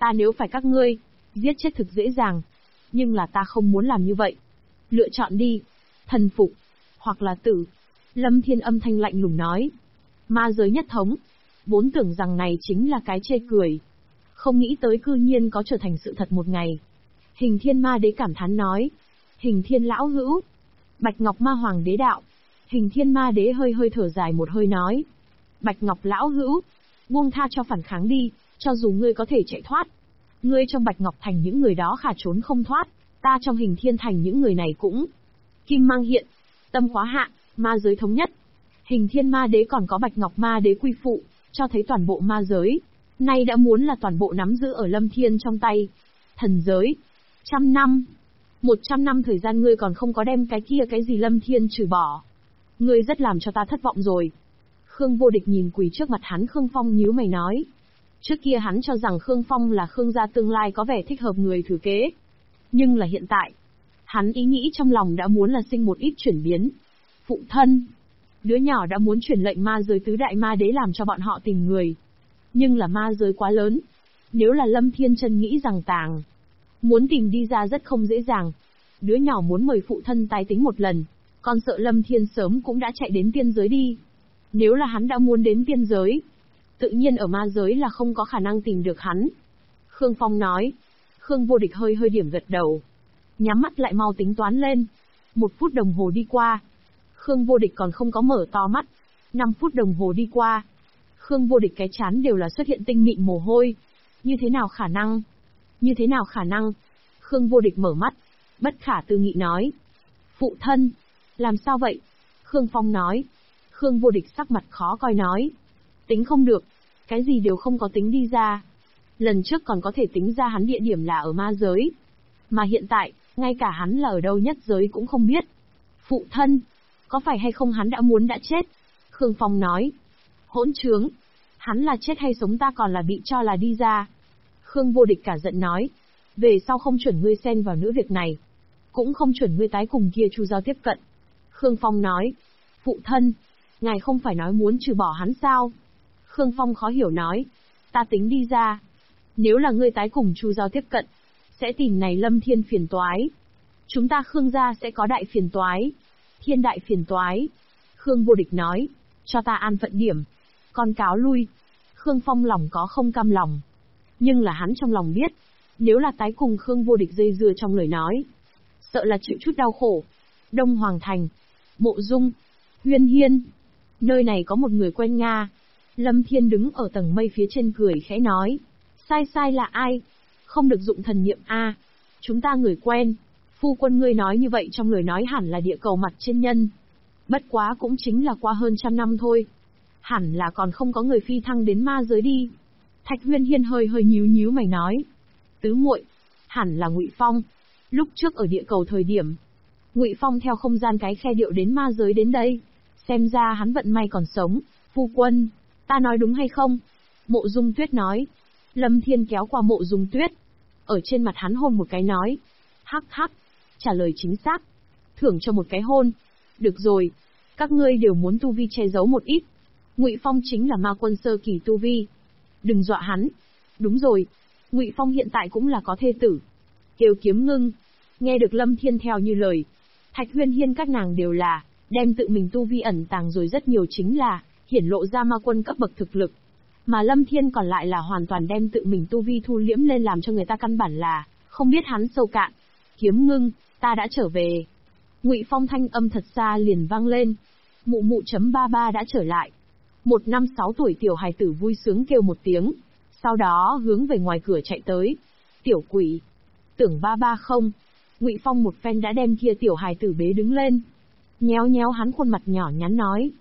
Ta nếu phải các ngươi, giết chết thực dễ dàng. Nhưng là ta không muốn làm như vậy. Lựa chọn đi. Thần phục, hoặc là tử. Lâm Thiên âm thanh lạnh lùng nói. Ma giới nhất thống. Vốn tưởng rằng này chính là cái chê cười. Không nghĩ tới cư nhiên có trở thành sự thật một ngày. Hình Thiên Ma Đế cảm thán nói. Hình Thiên lão hữu. Bạch Ngọc Ma Hoàng đế đạo. Hình Thiên Ma Đế hơi hơi thở dài một hơi nói. Bạch Ngọc lão hữu. Buông tha cho phản kháng đi, cho dù ngươi có thể chạy thoát. Ngươi trong Bạch Ngọc Thành những người đó khả trốn không thoát. Ta trong Hình Thiên Thành những người này cũng. Kim mang hiện. Tâm khóa hạ, ma giới thống nhất. Hình Thiên Ma Đế còn có Bạch Ngọc Ma Đế quy phụ, cho thấy toàn bộ ma giới. Nay đã muốn là toàn bộ nắm giữ ở Lâm Thiên trong tay. Thần giới. 100 năm. 100 năm thời gian ngươi còn không có đem cái kia cái gì Lâm Thiên trừ bỏ. Ngươi rất làm cho ta thất vọng rồi. Khương Vô Địch nhìn quỳ trước mặt hắn Khương Phong nhíu mày nói. Trước kia hắn cho rằng Khương Phong là Khương gia tương lai có vẻ thích hợp người thừa kế. Nhưng là hiện tại, hắn ý nghĩ trong lòng đã muốn là sinh một ít chuyển biến. Phụ thân. Đứa nhỏ đã muốn chuyển lệnh ma giới tứ đại ma đế làm cho bọn họ tìm người. Nhưng là ma giới quá lớn. Nếu là Lâm Thiên Chân nghĩ rằng tàng, muốn tìm đi ra rất không dễ dàng. Đứa nhỏ muốn mời phụ thân tái tính một lần. Con sợ Lâm Thiên sớm cũng đã chạy đến tiên giới đi. Nếu là hắn đã muốn đến tiên giới, tự nhiên ở ma giới là không có khả năng tìm được hắn. Khương Phong nói. Khương Vô Địch hơi hơi điểm gật đầu. Nhắm mắt lại mau tính toán lên. 1 phút đồng hồ đi qua. Khương Vô Địch còn không có mở to mắt. 5 phút đồng hồ đi qua. Khương Vô Địch cái chán đều là xuất hiện tinh mịn mồ hôi. Như thế nào khả năng? Như thế nào khả năng? Khương Vô Địch mở mắt. Bất khả tư nghị nói. Phụ thân. Làm sao vậy? Khương Phong nói. Khương Vô Địch sắc mặt khó coi nói. Tính không được. Cái gì đều không có tính đi ra. Lần trước còn có thể tính ra hắn địa điểm là ở ma giới. Mà hiện tại, ngay cả hắn là ở đâu nhất giới cũng không biết. Phụ thân. Có phải hay không hắn đã muốn đã chết? Khương Phong nói. Hỗn trướng. Hắn là chết hay sống ta còn là bị cho là đi ra. Khương Vô Địch cả giận nói. Về sau không chuẩn ngươi xen vào nữ việc này. Cũng không chuẩn ngươi tái cùng kia Chu Giao tiếp cận. Khương Phong nói. Phụ thân. Ngài không phải nói muốn trừ bỏ hắn sao? Khương Phong khó hiểu nói. Ta tính đi ra. Nếu là ngươi tái cùng Chu Giao tiếp cận, sẽ tìm này Lâm Thiên phiền toái. Chúng ta Khương gia sẽ có đại phiền toái. Thiên đại phiền toái. Khương Vô Địch nói. Cho ta an phận điểm. Con cáo lui. Khương Phong lòng có không cam lòng. Nhưng là hắn trong lòng biết. Nếu là tái cùng Khương Vô Địch dây dưa trong lời nói, sợ là chịu chút đau khổ. Đông Hoàng Thành. Mộ Dung. Huyên Hiên. Nơi này có một người quen Nga. Lâm Thiên đứng ở tầng mây phía trên cười khẽ nói. Sai là ai? Không được dụng thần niệm a. Chúng ta người quen. Phu quân ngươi nói như vậy trong lời nói hẳn là địa cầu mặt trên nhân. Bất quá cũng chính là qua hơn 100 năm thôi. Hẳn là còn không có người phi thăng đến ma giới đi. Thạch Huyên Hiên hơi hơi nhíu mày nói. Tứ muội, hẳn là Ngụy Phong. Lúc trước ở địa cầu thời điểm, Ngụy Phong theo không gian cái khe điệu đến ma giới đến đây. Xem ra hắn vận may còn sống. Phu quân, ta nói đúng hay không? Mộ Dung Tuyết nói. Lâm Thiên kéo qua Mộ Dung Tuyết, ở trên mặt hắn hôn một cái nói. Hắc hắc, trả lời chính xác. Thưởng cho một cái hôn. Được rồi, các ngươi đều muốn tu vi che giấu một ít. Ngụy Phong chính là ma quân sơ kỳ tu vi. Đừng dọa hắn. Đúng rồi, Ngụy Phong hiện tại cũng là có thê tử. Kiều Kiếm Ngưng. Nghe được Lâm Thiên theo như lời, Thạch Huyên Hiên các nàng đều là đem tự mình tu vi ẩn tàng rồi rất nhiều, chính là hiển lộ ra ma quân cấp bậc thực lực. Mà Lâm Thiên còn lại là hoàn toàn đem tự mình tu vi thu liễm lên, làm cho người ta căn bản là không biết hắn sâu cạn. Kiếm Ngưng, ta đã trở về. Ngụy Phong thanh âm thật xa liền vang lên. Mụ mụ chấm 33 đã trở lại. Một năm 6 tuổi tiểu hài tử vui sướng kêu một tiếng, sau đó hướng về ngoài cửa chạy tới. Tiểu quỷ, tưởng 33 không? Ngụy Phong một phen đã đem kia tiểu hài tử bế đứng lên, nhéo hắn khuôn mặt nhỏ nhắn nói.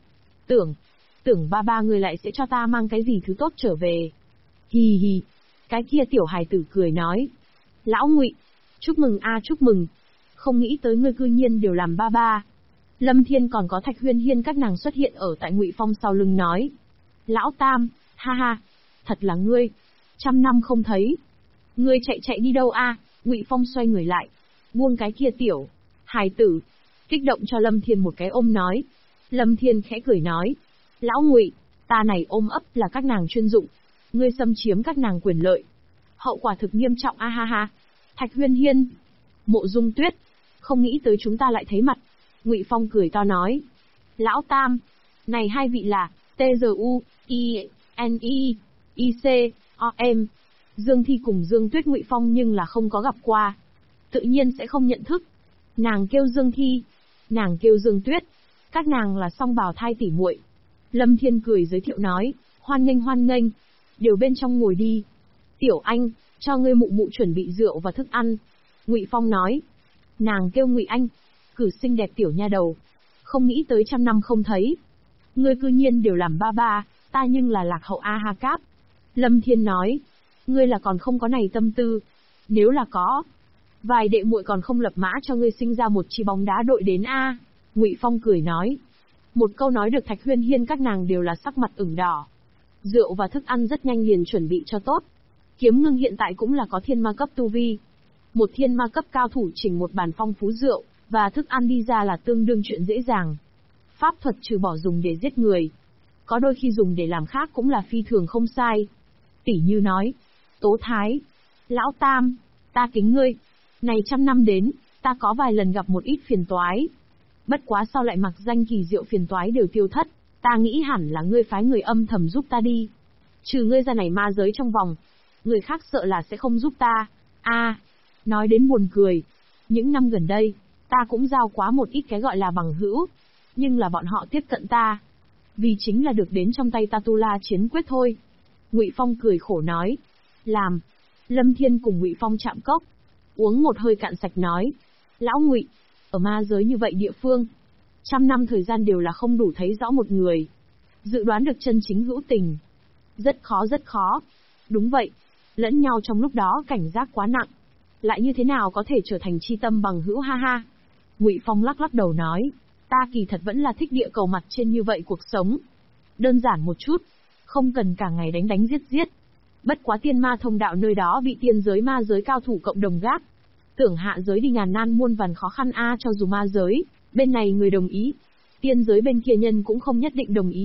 Tưởng 33 người lại sẽ cho ta mang cái gì thứ tốt trở về. Hì hì, cái kia tiểu hài tử cười nói. Lão Ngụy, chúc mừng a chúc mừng. Không nghĩ tới ngươi cư nhiên đều làm 33. Lâm Thiên còn có Thạch Huyên Hiên các nàng xuất hiện ở tại Ngụy Phong sau lưng nói. Lão Tam, ha ha, thật là ngươi, 100 năm không thấy. Ngươi chạy đi đâu a? Ngụy Phong xoay người lại, buông cái kia tiểu hài tử, kích động cho Lâm Thiên một cái ôm nói. Lâm Thiên khẽ cười nói. Lão Ngụy, ta này ôm ấp là các nàng chuyên dụng. Ngươi xâm chiếm các nàng quyền lợi. Hậu quả thực nghiêm trọng a ha ha. Thạch Huyên Hiên, Mộ Dung Tuyết, không nghĩ tới chúng ta lại thấy mặt. Ngụy Phong cười to nói. Lão Tam, này hai vị là TGU, INI, IC, OM. Dương Thi cùng Dương Tuyết Ngụy Phong nhưng là không có gặp qua, tự nhiên sẽ không nhận thức. Nàng kêu Dương Thi, nàng kêu Dương Tuyết, các nàng là song bào thai tỷ muội. Lâm Thiên cười giới thiệu nói, hoan nghênh, đều bên trong ngồi đi. Tiểu Anh, cho ngươi mụ mụ chuẩn bị rượu và thức ăn. Ngụy Phong nói. Nàng kêu Ngụy Anh, cử xinh đẹp tiểu nha đầu, không nghĩ tới 100 năm không thấy, ngươi cư nhiên đều làm ba ba, ta nhưng là lạc hậu a ha cáp. Lâm Thiên nói, ngươi là còn không có này tâm tư, nếu là có, vài đệ muội còn không lập mã cho ngươi sinh ra một chi bóng đá đội đến a. Ngụy Phong cười nói. Một câu nói được Thạch Huyên Hiên các nàng đều là sắc mặt ửng đỏ. Rượu và thức ăn rất nhanh liền chuẩn bị cho tốt. Kiếm Ngưng hiện tại cũng là có thiên ma cấp tu vi. Một thiên ma cấp cao thủ chỉnh một bàn phong phú rượu và thức ăn đi ra là tương đương chuyện dễ dàng. Pháp thuật trừ bỏ dùng để giết người, có đôi khi dùng để làm khác cũng là phi thường không sai. Tỷ như nói, Tố Thái, Lão Tam, ta kính ngươi, này 100 năm đến, ta có vài lần gặp một ít phiền toái. Bất quá sau lại mặc danh kỳ diệu phiền toái đều tiêu thất, ta nghĩ hẳn là ngươi phái người âm thầm giúp ta đi. Trừ ngươi ra này ma giới trong vòng, người khác sợ là sẽ không giúp ta. Nói đến buồn cười, những năm gần đây, ta cũng giao quá một ít cái gọi là bằng hữu, nhưng là bọn họ tiếp cận ta, vì chính là được đến trong tay ta tu la chiến quyết thôi. Ngụy Phong cười khổ nói. Làm. Lâm Thiên cùng Ngụy Phong chạm cốc, uống một hơi cạn sạch nói. Lão Ngụy, ở ma giới như vậy địa phương, 100 năm thời gian đều là không đủ thấy rõ một người, dự đoán được chân chính hữu tình. Rất khó. Đúng vậy, lẫn nhau trong lúc đó cảnh giác quá nặng, lại như thế nào có thể trở thành chi tâm bằng hữu ha ha. Ngụy Phong lắc đầu nói, ta kỳ thật vẫn là thích địa cầu mặt trên như vậy cuộc sống. Đơn giản một chút, không cần cả ngày đánh giết. Bất quá tiên ma thông đạo nơi đó bị tiên giới ma giới cao thủ cộng đồng gác. Tưởng hạ giới đi ngàn nan muôn vàn khó khăn cho dù ma giới, bên này người đồng ý, tiên giới bên kia nhân cũng không nhất định đồng ý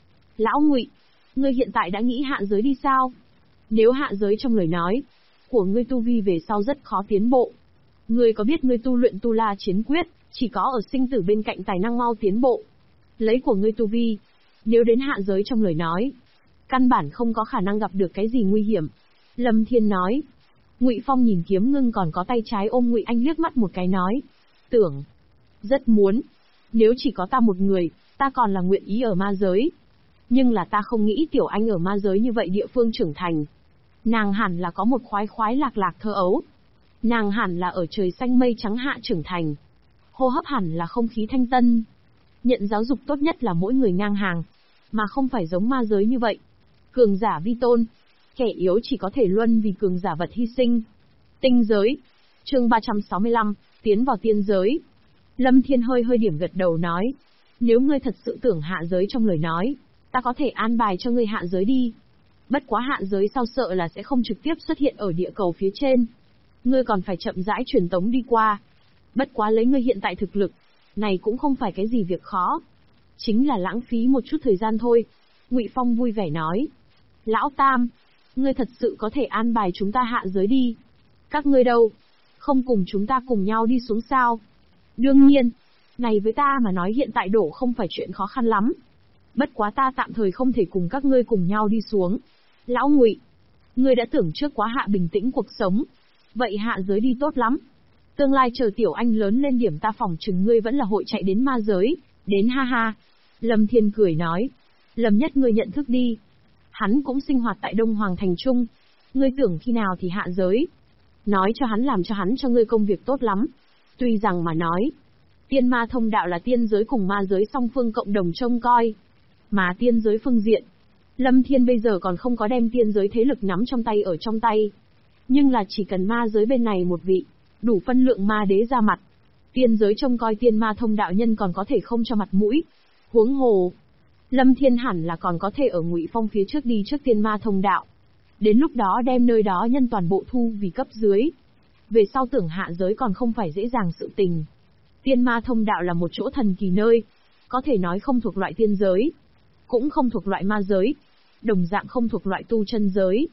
Lão Ngụy, ngươi hiện tại đã nghĩ hạ giới đi sao? Nếu hạ giới trong lời nói của ngươi tu vi về sau rất khó tiến bộ. Ngươi có biết ngươi tu luyện tu la chiến quyết, chỉ có ở sinh tử bên cạnh tài năng mau tiến bộ. Lấy của ngươi tu vi, nếu đến hạ giới trong lời nói, căn bản không có khả năng gặp được cái gì nguy hiểm. Lâm Thiên nói. Ngụy Phong nhìn Kiếm Ngưng còn có tay trái ôm Ngụy Anh liếc mắt một cái nói. Tưởng. Rất muốn. Nếu chỉ có ta một người, ta còn là nguyện ý ở ma giới. Nhưng là ta không nghĩ Tiểu Anh ở ma giới như vậy địa phương trưởng thành. Nàng hẳn là có một khoái lạc thơ ấu. Nàng hẳn là ở trời xanh mây trắng hạ trưởng thành. Hô hấp hẳn là không khí thanh tân. Nhận giáo dục tốt nhất là mỗi người ngang hàng, mà không phải giống ma giới như vậy. Cường giả vi tôn, kẻ yếu chỉ có thể luân vì cường giả vật hy sinh. Tinh giới. Chương 365, tiến vào tiên giới. Lâm Thiên hơi điểm gật đầu nói. Nếu ngươi thật sự tưởng hạ giới trong lời nói, ta có thể an bài cho ngươi hạ giới đi. Bất quá hạ giới sau sợ là sẽ không trực tiếp xuất hiện ở địa cầu phía trên. Ngươi còn phải chậm rãi truyền tống đi qua. Bất quá lấy ngươi hiện tại thực lực, này cũng không phải cái gì việc khó. Chính là lãng phí một chút thời gian thôi. Ngụy Phong vui vẻ nói. Lão Tam, ngươi thật sự có thể an bài chúng ta hạ giới đi. Các ngươi đâu? Không cùng chúng ta cùng nhau đi xuống sao? Đương nhiên, này với ta mà nói hiện tại đổ không phải chuyện khó khăn lắm. Bất quá ta tạm thời không thể cùng các ngươi cùng nhau đi xuống. Lão Ngụy, ngươi đã tưởng trước quá hạ bình tĩnh cuộc sống. Vậy hạ giới đi tốt lắm. Tương lai chờ Tiểu Anh lớn lên điểm ta phỏng chừng ngươi vẫn là hội chạy đến ma giới, đến ha ha. Lâm Thiên cười nói. Lâm Nhất ngươi nhận thức đi. Hắn cũng sinh hoạt tại Đông Hoàng Thành Trung. Ngươi tưởng khi nào thì hạ giới. Nói cho hắn làm cho hắn cho ngươi công việc tốt lắm. Tuy rằng mà nói, tiên ma thông đạo là tiên giới cùng ma giới song phương cộng đồng trông coi. Mà tiên giới phương diện, Lâm Thiên bây giờ còn không có đem tiên giới thế lực nắm trong tay ở trong tay. Nhưng là chỉ cần ma giới bên này một vị, đủ phân lượng ma đế ra mặt. Tiên giới trông coi tiên ma thông đạo nhân còn có thể không cho mặt mũi. Huống hồ, Lâm Thiên hẳn là còn có thể ở Ngụy Phong phía trước đi trước tiên ma thông đạo. Đến lúc đó đem nơi đó nhân toàn bộ thu vì cấp dưới. Về sau tưởng hạ giới còn không phải dễ dàng sự tình. Tiên ma thông đạo là một chỗ thần kỳ nơi. Có thể nói không thuộc loại tiên giới. Cũng không thuộc loại ma giới. Đồng dạng không thuộc loại tu chân giới.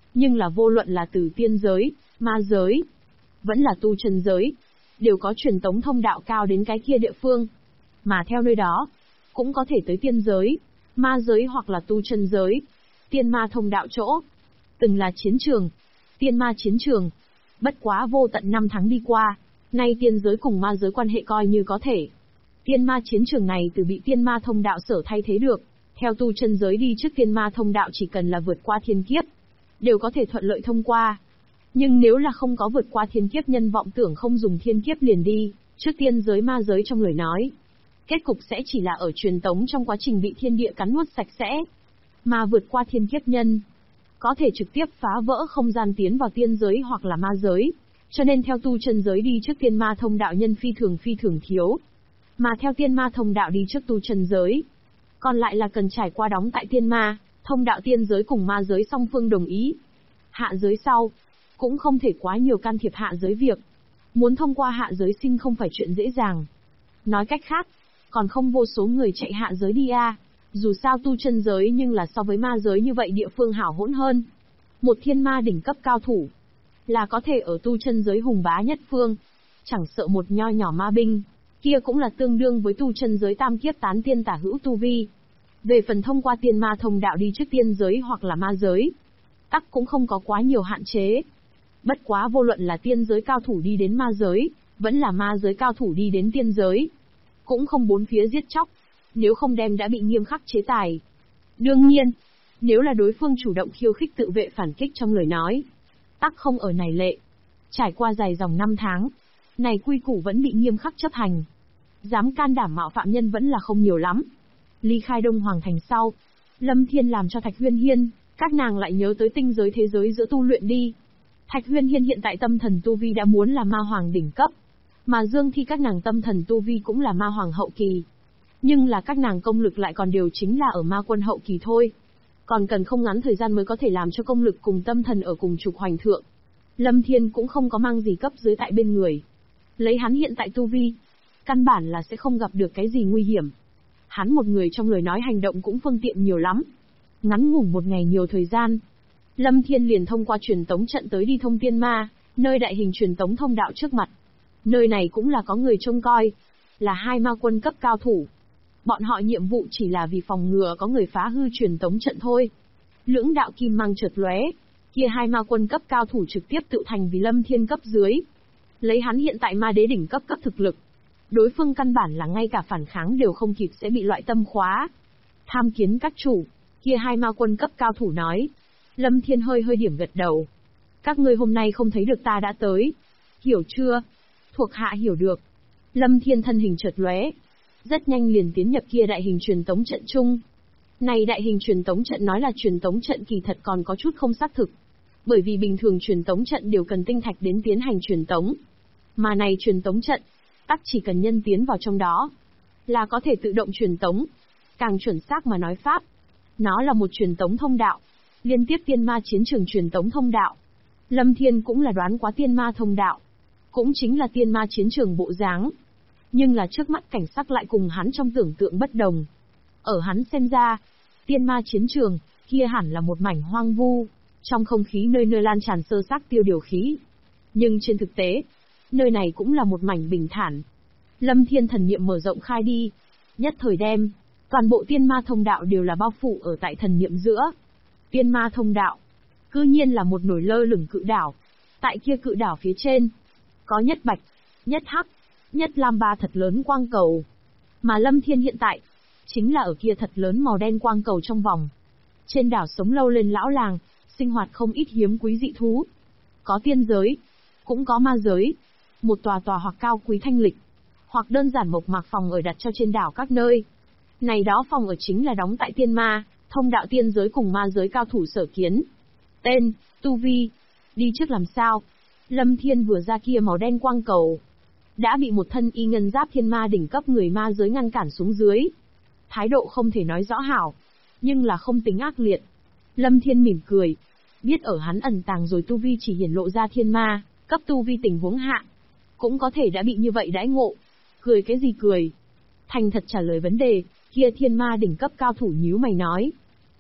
Nhưng là vô luận là từ tiên giới, ma giới, vẫn là tu chân giới, đều có truyền tống thông đạo cao đến cái kia địa phương. Mà theo nơi đó, cũng có thể tới tiên giới, ma giới hoặc là tu chân giới, tiên ma thông đạo chỗ. Từng là chiến trường, tiên ma chiến trường. Bất quá vô tận năm tháng đi qua, nay tiên giới cùng ma giới quan hệ coi như có thể. Tiên ma chiến trường này từ bị tiên ma thông đạo sở thay thế được. Theo tu chân giới đi trước tiên ma thông đạo chỉ cần là vượt qua thiên kiếp, đều có thể thuận lợi thông qua. Nhưng nếu là không có vượt qua thiên kiếp nhân vọng tưởng không dùng thiên kiếp liền đi, trước tiên giới ma giới trong lời nói. Kết cục sẽ chỉ là ở truyền tống trong quá trình bị thiên địa cắn nuốt sạch sẽ. Mà vượt qua thiên kiếp nhân, có thể trực tiếp phá vỡ không gian tiến vào tiên giới hoặc là ma giới. Cho nên theo tu chân giới đi trước tiên ma thông đạo nhân phi thường thiếu. Mà theo tiên ma thông đạo đi trước tu chân giới, còn lại là cần trải qua đóng tại tiên ma, thông đạo tiên giới cùng ma giới song phương đồng ý. Hạ giới sau, cũng không thể quá nhiều can thiệp hạ giới việc. Muốn thông qua hạ giới sinh không phải chuyện dễ dàng. Nói cách khác, còn không vô số người chạy hạ giới đi a. Dù sao tu chân giới nhưng là so với ma giới như vậy địa phương hảo hỗn hơn. Một thiên ma đỉnh cấp cao thủ, là có thể ở tu chân giới hùng bá nhất phương. Chẳng sợ một nho nhỏ ma binh, kia cũng là tương đương với tu chân giới tam kiếp tán tiên tả hữu tu vi. Về phần thông qua tiên ma thông đạo đi trước tiên giới hoặc là ma giới, tắc cũng không có quá nhiều hạn chế. Bất quá vô luận là tiên giới cao thủ đi đến ma giới, vẫn là ma giới cao thủ đi đến tiên giới, cũng không bốn phía giết chóc, nếu không đem đã bị nghiêm khắc chế tài. Đương nhiên, nếu là đối phương chủ động khiêu khích tự vệ phản kích trong lời nói, tắc không ở này lệ. Trải qua dài dòng năm tháng, này quy củ vẫn bị nghiêm khắc chấp hành. Dám can đảm mạo phạm nhân vẫn là không nhiều lắm. Ly khai Đông Hoàng Thành sau, Lâm Thiên làm cho Thạch Huyên Hiên, các nàng lại nhớ tới tinh giới thế giới giữa tu luyện đi. Thạch Huyên Hiên hiện tại tâm thần tu vi đã muốn là ma hoàng đỉnh cấp, mà Dương Thi các nàng tâm thần tu vi cũng là ma hoàng hậu kỳ. Nhưng là các nàng công lực lại còn đều chính là ở ma quân hậu kỳ thôi. Còn cần không ngắn thời gian mới có thể làm cho công lực cùng tâm thần ở cùng trục hoành thượng. Lâm Thiên cũng không có mang gì cấp dưới tại bên người. Lấy hắn hiện tại tu vi, căn bản là sẽ không gặp được cái gì nguy hiểm. Hắn một người trong lời nói hành động cũng phương tiện nhiều lắm. Ngắn ngủn một ngày nhiều thời gian, Lâm Thiên liền thông qua truyền tống trận tới đi thông tiên ma, nơi đại hình truyền tống thông đạo trước mặt. Nơi này cũng là có người trông coi, là hai ma quân cấp cao thủ. Bọn họ nhiệm vụ chỉ là vì phòng ngừa có người phá hư truyền tống trận thôi. Lưỡng đạo kim mang chợt lóe, kia hai ma quân cấp cao thủ trực tiếp tự thành vì Lâm Thiên cấp dưới. Lấy hắn hiện tại ma đế đỉnh cấp thực lực, đối phương căn bản là ngay cả phản kháng đều không kịp sẽ bị loại tâm khóa. Tham kiến các chủ, kia hai ma quân cấp cao thủ nói. Lâm Thiên hơi điểm gật đầu. Các ngươi hôm nay không thấy được ta đã tới. Hiểu chưa? Thuộc hạ hiểu được. Lâm Thiên thân hình chợt lóe, rất nhanh liền tiến nhập kia đại hình truyền tống trận chung. Này đại hình truyền tống trận nói là truyền tống trận kỳ thật còn có chút không xác thực. Bởi vì bình thường truyền tống trận đều cần tinh thạch đến tiến hành truyền tống. Mà này truyền tống trận, tắc chỉ cần nhân tiến vào trong đó, là có thể tự động truyền tống. Càng chuẩn xác mà nói pháp, nó là một truyền tống thông đạo, liên tiếp tiên ma chiến trường truyền tống thông đạo. Lâm Thiên cũng là đoán quá tiên ma thông đạo, cũng chính là tiên ma chiến trường bộ dáng. Nhưng là trước mắt cảnh sắc lại cùng hắn trong tưởng tượng bất đồng. Ở hắn xem ra, tiên ma chiến trường, kia hẳn là một mảnh hoang vu, trong không khí nơi nơi lan tràn sơ xác tiêu điều khí. Nhưng trên thực tế, nơi này cũng là một mảnh bình thản. Lâm Thiên thần niệm mở rộng khai đi, nhất thời đem toàn bộ tiên ma thông đạo đều là bao phủ ở tại thần niệm giữa. Tiên ma thông đạo, cư nhiên là một nổi lơ lửng cự đảo. Tại kia cự đảo phía trên, có nhất bạch, nhất hắc, nhất lam ba thật lớn quang cầu. Mà Lâm Thiên hiện tại, chính là ở kia thật lớn màu đen quang cầu trong vòng. Trên đảo sống lâu lên lão làng, sinh hoạt không ít hiếm quý dị thú. Có tiên giới, cũng có ma giới. Một tòa hoặc cao quý thanh lịch, hoặc đơn giản mộc mạc phòng ở đặt cho trên đảo các nơi. Này đó phòng ở chính là đóng tại tiên ma, thông đạo tiên giới cùng ma giới cao thủ sở kiến. Tên, tu vi, đi trước làm sao? Lâm Thiên vừa ra kia màu đen quang cầu, đã bị một thân y ngân giáp thiên ma đỉnh cấp người ma giới ngăn cản xuống dưới. Thái độ không thể nói rõ hảo, nhưng là không tính ác liệt. Lâm Thiên mỉm cười, biết ở hắn ẩn tàng rồi tu vi chỉ hiển lộ ra thiên ma, cấp tu vi tình huống hạ, cũng có thể đã bị như vậy đãi ngộ. Cười cái gì cười? Thành thật trả lời vấn đề, kia thiên ma đỉnh cấp cao thủ nhíu mày nói.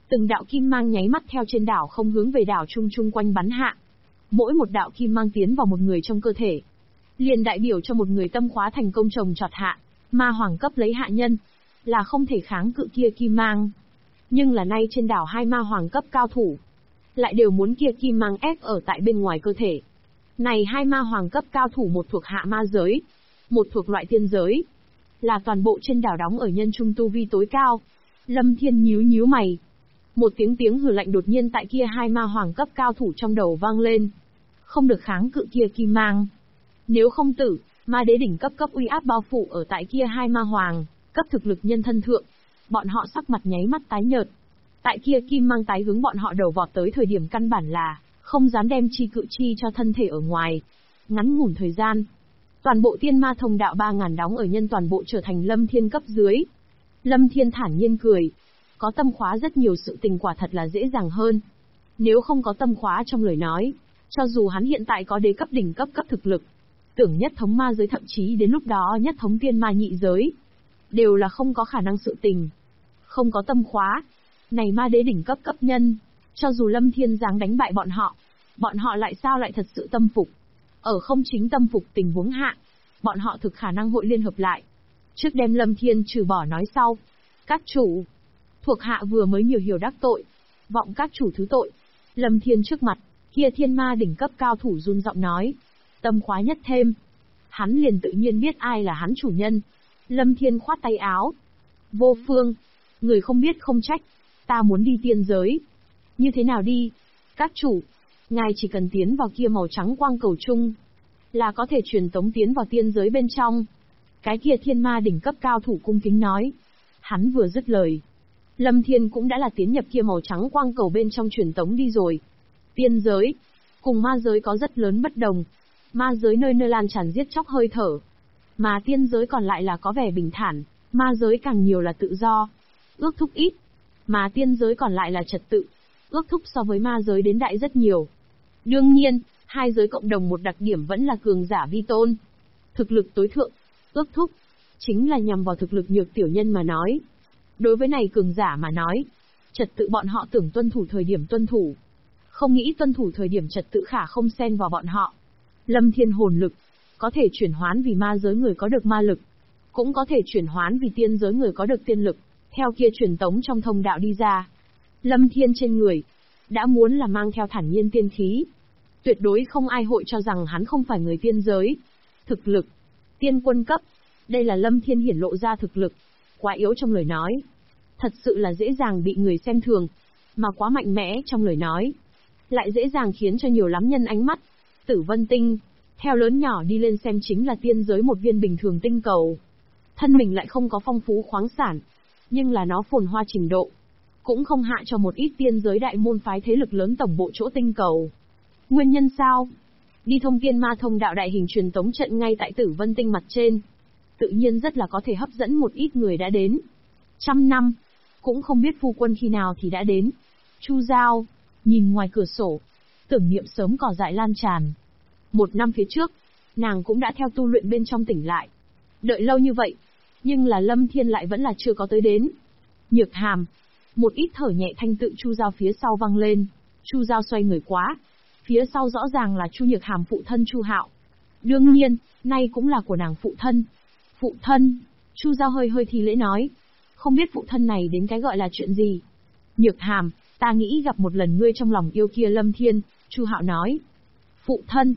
Từng đạo kim mang nháy mắt theo trên đảo không hướng về đảo chung chung quanh bắn hạ. Mỗi một đạo kim mang tiến vào một người trong cơ thể, liền đại biểu cho một người tâm khóa thành công trồng trọt hạ, ma hoàng cấp lấy hạ nhân, là không thể kháng cự kia kim mang. Nhưng là nay trên đảo hai ma hoàng cấp cao thủ, lại đều muốn kia kim mang ép ở tại bên ngoài cơ thể. Này hai ma hoàng cấp cao thủ một thuộc hạ ma giới, một thuộc loại tiên giới, là toàn bộ trên đảo đóng ở nhân trung tu vi tối cao. Lâm Thiên nhíu nhíu mày. Một tiếng hừ lạnh đột nhiên tại kia hai ma hoàng cấp cao thủ trong đầu vang lên. Không được kháng cự kia kim mang. Nếu không tử, ma đế đỉnh cấp uy áp bao phủ ở tại kia hai ma hoàng cấp thực lực nhân thân thượng. Bọn họ sắc mặt nháy mắt tái nhợt. Tại kia kim mang tái hướng bọn họ đầu vọt tới thời điểm căn bản là không dám đem chi cự chi cho thân thể ở ngoài. Ngắn ngủn thời gian, toàn bộ tiên ma thông đạo 3000 đóng ở nhân toàn bộ trở thành Lâm Thiên cấp dưới. Lâm Thiên thản nhiên cười. Có tâm khóa rất nhiều sự tình quả thật là dễ dàng hơn. Nếu không có tâm khóa trong lời nói, cho dù hắn hiện tại có đế cấp đỉnh cấp thực lực, tưởng nhất thống ma giới thậm chí đến lúc đó nhất thống tiên ma nhị giới, đều là không có khả năng sự tình. Không có tâm khóa, này ma đế đỉnh cấp nhân, cho dù Lâm Thiên dáng đánh bại bọn họ lại sao lại thật sự tâm phục. Ở không chính tâm phục tình huống hạ, bọn họ thực khả năng hội liên hợp lại. Trước đem Lâm Thiên trừ bỏ nói sau. Các chủ, thuộc hạ vừa mới nhiều hiểu đắc tội, vọng các chủ thứ tội. Lâm Thiên trước mặt, kia thiên ma đỉnh cấp cao thủ run giọng nói. Tâm khóa nhất thêm. Hắn liền tự nhiên biết ai là hắn chủ nhân. Lâm Thiên khoát tay áo. Vô Phương, người không biết không trách, ta muốn đi tiên giới. Như thế nào đi? Các chủ, ngài chỉ cần tiến vào kia màu trắng quang cầu chung, là có thể truyền tống tiến vào tiên giới bên trong. Cái kia thiên ma đỉnh cấp cao thủ cung kính nói. Hắn vừa dứt lời, Lâm Thiên cũng đã là tiến nhập kia màu trắng quang cầu bên trong truyền tống đi rồi. Tiên giới, cùng ma giới có rất lớn bất đồng. Ma giới nơi nơi lan tràn giết chóc hơi thở, mà tiên giới còn lại là có vẻ bình thản, ma giới càng nhiều là tự do, ước thúc ít, mà tiên giới còn lại là trật tự, ước thúc so với ma giới đến đại rất nhiều. Đương nhiên, hai giới cộng đồng một đặc điểm vẫn là cường giả vi tôn. Thực lực tối thượng, ước thúc, chính là nhằm vào thực lực nhược tiểu nhân mà nói. Đối với này cường giả mà nói, trật tự bọn họ tưởng tuân thủ thời điểm tuân thủ, không nghĩ tuân thủ thời điểm trật tự khả không xen vào bọn họ. Lâm Thiên hồn lực, có thể chuyển hoán vì ma giới người có được ma lực, cũng có thể chuyển hoán vì tiên giới người có được tiên lực, theo kia truyền tống trong thông đạo đi ra. Lâm Thiên trên người, đã muốn là mang theo thản nhiên tiên khí. Tuyệt đối không ai hội cho rằng hắn không phải người tiên giới. Thực lực, tiên quân cấp, đây là Lâm Thiên hiển lộ ra thực lực, quá yếu trong lời nói. Thật sự là dễ dàng bị người xem thường, mà quá mạnh mẽ trong lời nói, lại dễ dàng khiến cho nhiều lắm nhân ánh mắt. Tử Vân Tinh, theo lớn nhỏ đi lên xem chính là tiên giới một viên bình thường tinh cầu. Thân mình lại không có phong phú khoáng sản, nhưng là nó phồn hoa trình độ, cũng không hạ cho một ít tiên giới đại môn phái thế lực lớn tổng bộ chỗ tinh cầu. Nguyên nhân sao? Đi thông tiên ma thông đạo đại hình truyền tống trận ngay tại Tử Vân Tinh mặt trên, tự nhiên rất là có thể hấp dẫn một ít người đã đến. 100 năm, cũng không biết phu quân khi nào thì đã đến. Chu Giao, nhìn ngoài cửa sổ, tưởng niệm sớm cỏ dại lan tràn. 1 năm phía trước, nàng cũng đã theo tu luyện bên trong tỉnh lại. Đợi lâu như vậy, nhưng là Lâm Thiên lại vẫn là chưa có tới đến. Nhược Hàm, một ít thở nhẹ thanh tự Chu Giao phía sau vang lên. Chu Giao xoay người quá, phía sau rõ ràng là Chu Nhược Hàm phụ thân Chu Hạo. Đương nhiên, nay cũng là của nàng phụ thân. Phụ thân, Chu Giao hơi thi lễ nói. Không biết phụ thân này đến cái gọi là chuyện gì. Nhược Hàm, ta nghĩ gặp một lần ngươi trong lòng yêu kia Lâm Thiên, Chu Hạo nói. Phụ thân,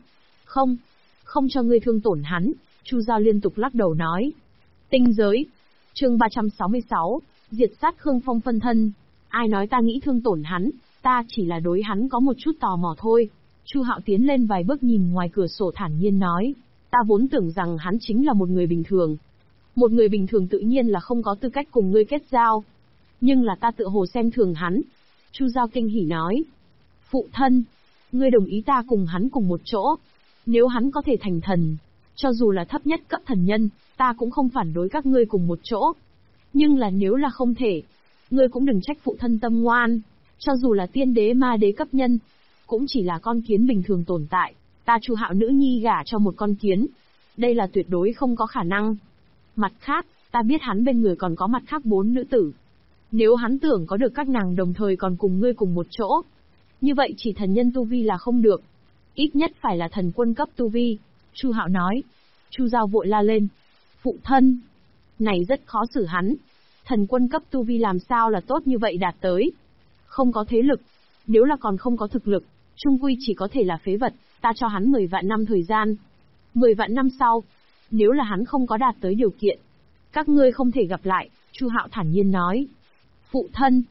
không cho ngươi thương tổn hắn, Chu Giao liên tục lắc đầu nói. Tinh giới, chương 366, diệt sát Khương Phong phân thân. Ai nói ta nghĩ thương tổn hắn, ta chỉ là đối hắn có một chút tò mò thôi. Chu Hạo tiến lên vài bước nhìn ngoài cửa sổ thản nhiên nói. Ta vốn tưởng rằng hắn chính là một người bình thường. Một người bình thường tự nhiên là không có tư cách cùng ngươi kết giao. Nhưng là ta tự hồ xem thường hắn. Chu Giao kinh hỉ nói. Phụ thân, ngươi đồng ý ta cùng hắn cùng một chỗ. Nếu hắn có thể thành thần, cho dù là thấp nhất cấp thần nhân, ta cũng không phản đối các ngươi cùng một chỗ. Nhưng là nếu là không thể, ngươi cũng đừng trách phụ thân tâm ngoan. Cho dù là tiên đế ma đế cấp nhân, cũng chỉ là con kiến bình thường tồn tại. Ta Chu Hạo nữ nhi gả cho một con kiến, đây là tuyệt đối không có khả năng. Mặt khác, ta biết hắn bên người còn có mặt khác 4 nữ tử. Nếu hắn tưởng có được các nàng đồng thời còn cùng ngươi cùng một chỗ, như vậy chỉ thần nhân tu vi là không được. Ít nhất phải là thần quân cấp tu vi. Chu Hạo nói. Chu Giao vội la lên. Phụ thân. Này rất khó xử hắn. Thần quân cấp tu vi làm sao là tốt như vậy đạt tới. Không có thế lực. Nếu là còn không có thực lực, chung quy chỉ có thể là phế vật. Ta cho hắn 10 vạn năm thời gian. 10 vạn năm sau, nếu là hắn không có đạt tới điều kiện, các ngươi không thể gặp lại. Chu Hạo thản nhiên nói. Phụ thân.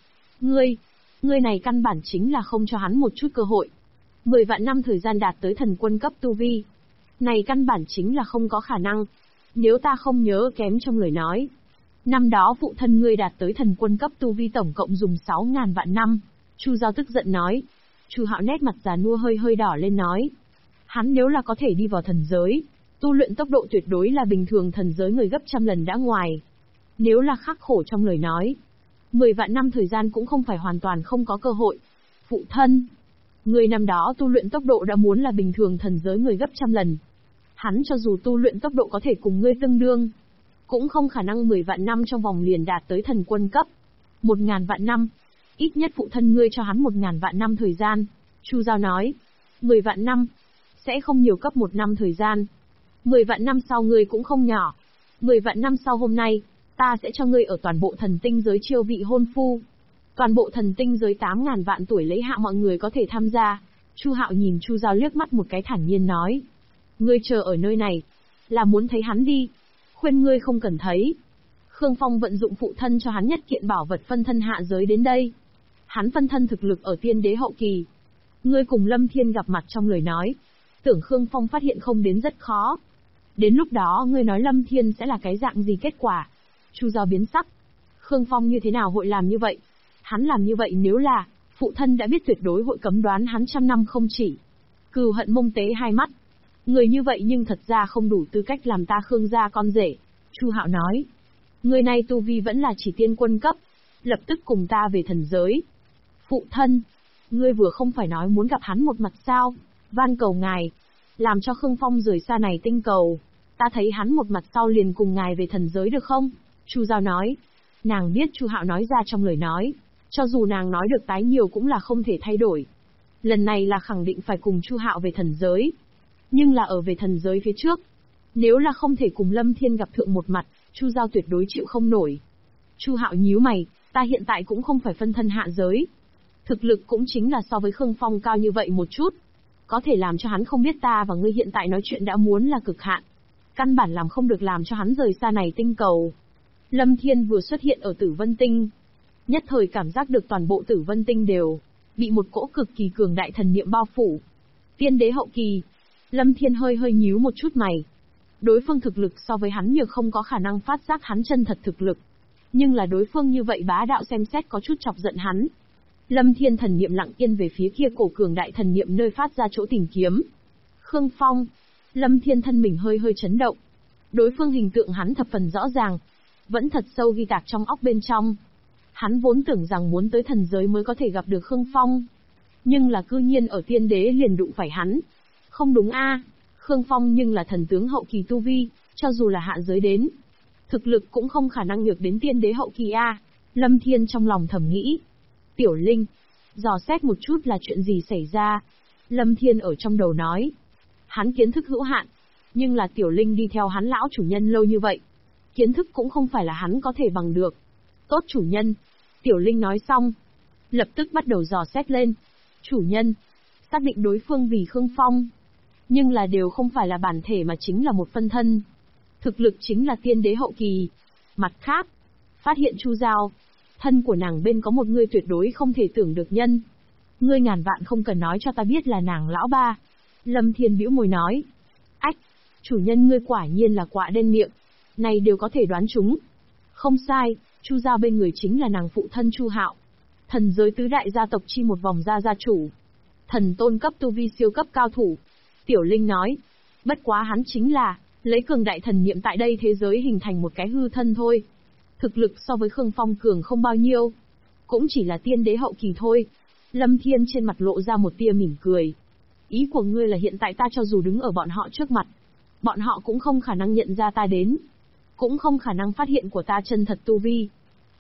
Ngươi này căn bản chính là không cho hắn một chút cơ hội. 10 vạn năm thời gian đạt tới thần quân cấp tu vi. Này căn bản chính là không có khả năng. Nếu ta không nhớ kém trong lời nói, năm đó phụ thân ngươi đạt tới thần quân cấp tu vi tổng cộng dùng 6.000 vạn năm. Chu Giao tức giận nói. Chu Hạo nét mặt già nua hơi đỏ lên nói. Hắn nếu là có thể đi vào thần giới, tu luyện tốc độ tuyệt đối là bình thường thần giới người gấp trăm lần đã ngoài. Nếu là khắc khổ trong lời nói, 10 vạn năm thời gian cũng không phải hoàn toàn không có cơ hội. Phụ thân, người năm đó tu luyện tốc độ đã muốn là bình thường thần giới người gấp trăm lần. Hắn cho dù tu luyện tốc độ có thể cùng ngươi tương đương, cũng không khả năng 10 vạn năm trong vòng liền đạt tới thần quân cấp. 1.000 vạn năm, ít nhất phụ thân ngươi cho hắn 1.000 vạn năm thời gian. Chu Giao nói, 10 vạn năm, sẽ không nhiều cấp 1 năm thời gian. 10 vạn năm sau ngươi cũng không nhỏ. 10 vạn năm sau hôm nay, ta sẽ cho ngươi ở toàn bộ thần tinh giới chiêu vị hôn phu. Toàn bộ thần tinh giới 8.000 vạn tuổi lấy hạ mọi người có thể tham gia. Chu Hạo nhìn Chu Giao liếc mắt một cái thản nhiên nói. Ngươi chờ ở nơi này, là muốn thấy hắn đi. Khuyên ngươi không cần thấy. Khương Phong vận dụng phụ thân cho hắn nhất kiện bảo vật phân thân hạ giới đến đây. Hắn phân thân thực lực ở tiên đế hậu kỳ. Ngươi cùng Lâm Thiên gặp mặt trong lời nói, tưởng Khương Phong phát hiện không đến rất khó. Đến lúc đó ngươi nói Lâm Thiên sẽ là cái dạng gì kết quả? Chu Giao biến sắc. Khương Phong như thế nào hội làm như vậy? Hắn làm như vậy nếu là, phụ thân đã biết tuyệt đối hội cấm đoán hắn trăm năm không chỉ. Cừu hận mông tế hai mắt. Người như vậy nhưng thật ra không đủ tư cách làm ta Khương gia con rể. Chu Hạo nói. Người này tu vi vẫn là chỉ tiên quân cấp. Lập tức cùng ta về thần giới. Phụ thân. Ngươi vừa không phải nói muốn gặp hắn một mặt sao? Van cầu ngài. Làm cho Khương Phong rời xa này tinh cầu. Ta thấy hắn một mặt sau liền cùng ngài về thần giới được không? Chu Giao nói. Nàng biết Chu Hạo nói ra trong lời nói. Cho dù nàng nói được tái nhiều cũng là không thể thay đổi. Lần này là khẳng định phải cùng Chu Hạo về thần giới. Nhưng là ở về thần giới phía trước. Nếu là không thể cùng Lâm Thiên gặp thượng một mặt, Chu Giao tuyệt đối chịu không nổi. Chu Hạo nhíu mày, ta hiện tại cũng không phải phân thân hạ giới. Thực lực cũng chính là so với Khương Phong cao như vậy một chút. Có thể làm cho hắn không biết ta và ngươi hiện tại nói chuyện đã muốn là cực hạn. Căn bản làm không được làm cho hắn rời xa này tinh cầu. Lâm Thiên vừa xuất hiện ở Tử Vân Tinh. Nhất thời cảm giác được toàn bộ Tử Vân Tinh đều bị một cỗ cực kỳ cường đại thần niệm bao phủ. Tiên đế hậu kỳ. Lâm Thiên hơi nhíu một chút mày. Đối phương thực lực so với hắn nhược không có khả năng phát giác hắn chân thật thực lực. Nhưng là đối phương như vậy bá đạo xem xét có chút chọc giận hắn. Lâm Thiên thần niệm lặng yên về phía kia cổ cường đại thần niệm nơi phát ra chỗ tìm kiếm. Khương Phong. Lâm Thiên thân mình hơi chấn động. Đối phương hình tượng hắn thập phần rõ ràng. Vẫn thật sâu ghi tạc trong óc bên trong. Hắn vốn tưởng rằng muốn tới thần giới mới có thể gặp được Khương Phong. Nhưng là cư nhiên ở tiên đế liền đụng phải hắn. Không đúng a, Khương Phong nhưng là thần tướng hậu kỳ tu vi, cho dù là hạ giới đến. Thực lực cũng không khả năng nhược đến tiên đế hậu kỳ a. Lâm Thiên trong lòng thầm nghĩ. Tiểu Linh, dò xét một chút là chuyện gì xảy ra. Lâm Thiên ở trong đầu nói. Hắn kiến thức hữu hạn, nhưng là Tiểu Linh đi theo hắn lão chủ nhân lâu như vậy. Kiến thức cũng không phải là hắn có thể bằng được. Tốt chủ nhân. Tiểu Linh nói xong. Lập tức bắt đầu dò xét lên. Chủ nhân. Xác định đối phương vì Khương Phong. Nhưng là đều không phải là bản thể mà chính là một phân thân. Thực lực chính là tiên đế hậu kỳ. Mặt khác. Phát hiện Chu Giao. Thân của nàng bên có một người tuyệt đối không thể tưởng được nhân. Ngươi ngàn vạn không cần nói cho ta biết là nàng lão ba. Lâm Thiên bĩu môi nói. Ách. Chủ nhân ngươi quả nhiên là quạ đen miệng. Này đều có thể đoán chúng. Không sai, Chu Giao bên người chính là nàng phụ thân Chu Hạo. Thần giới tứ đại gia tộc chi một vòng gia chủ. Thần tôn cấp tu vi siêu cấp cao thủ. Tiểu Linh nói. Bất quá hắn chính là, lấy cường đại thần niệm tại đây thế giới hình thành một cái hư thân thôi. Thực lực so với Khương Phong cường không bao nhiêu. Cũng chỉ là tiên đế hậu kỳ thôi. Lâm Thiên trên mặt lộ ra một tia mỉm cười. Ý của ngươi là hiện tại ta cho dù đứng ở bọn họ trước mặt, bọn họ cũng không khả năng nhận ra ta đến. Cũng không khả năng phát hiện của ta chân thật tu vi.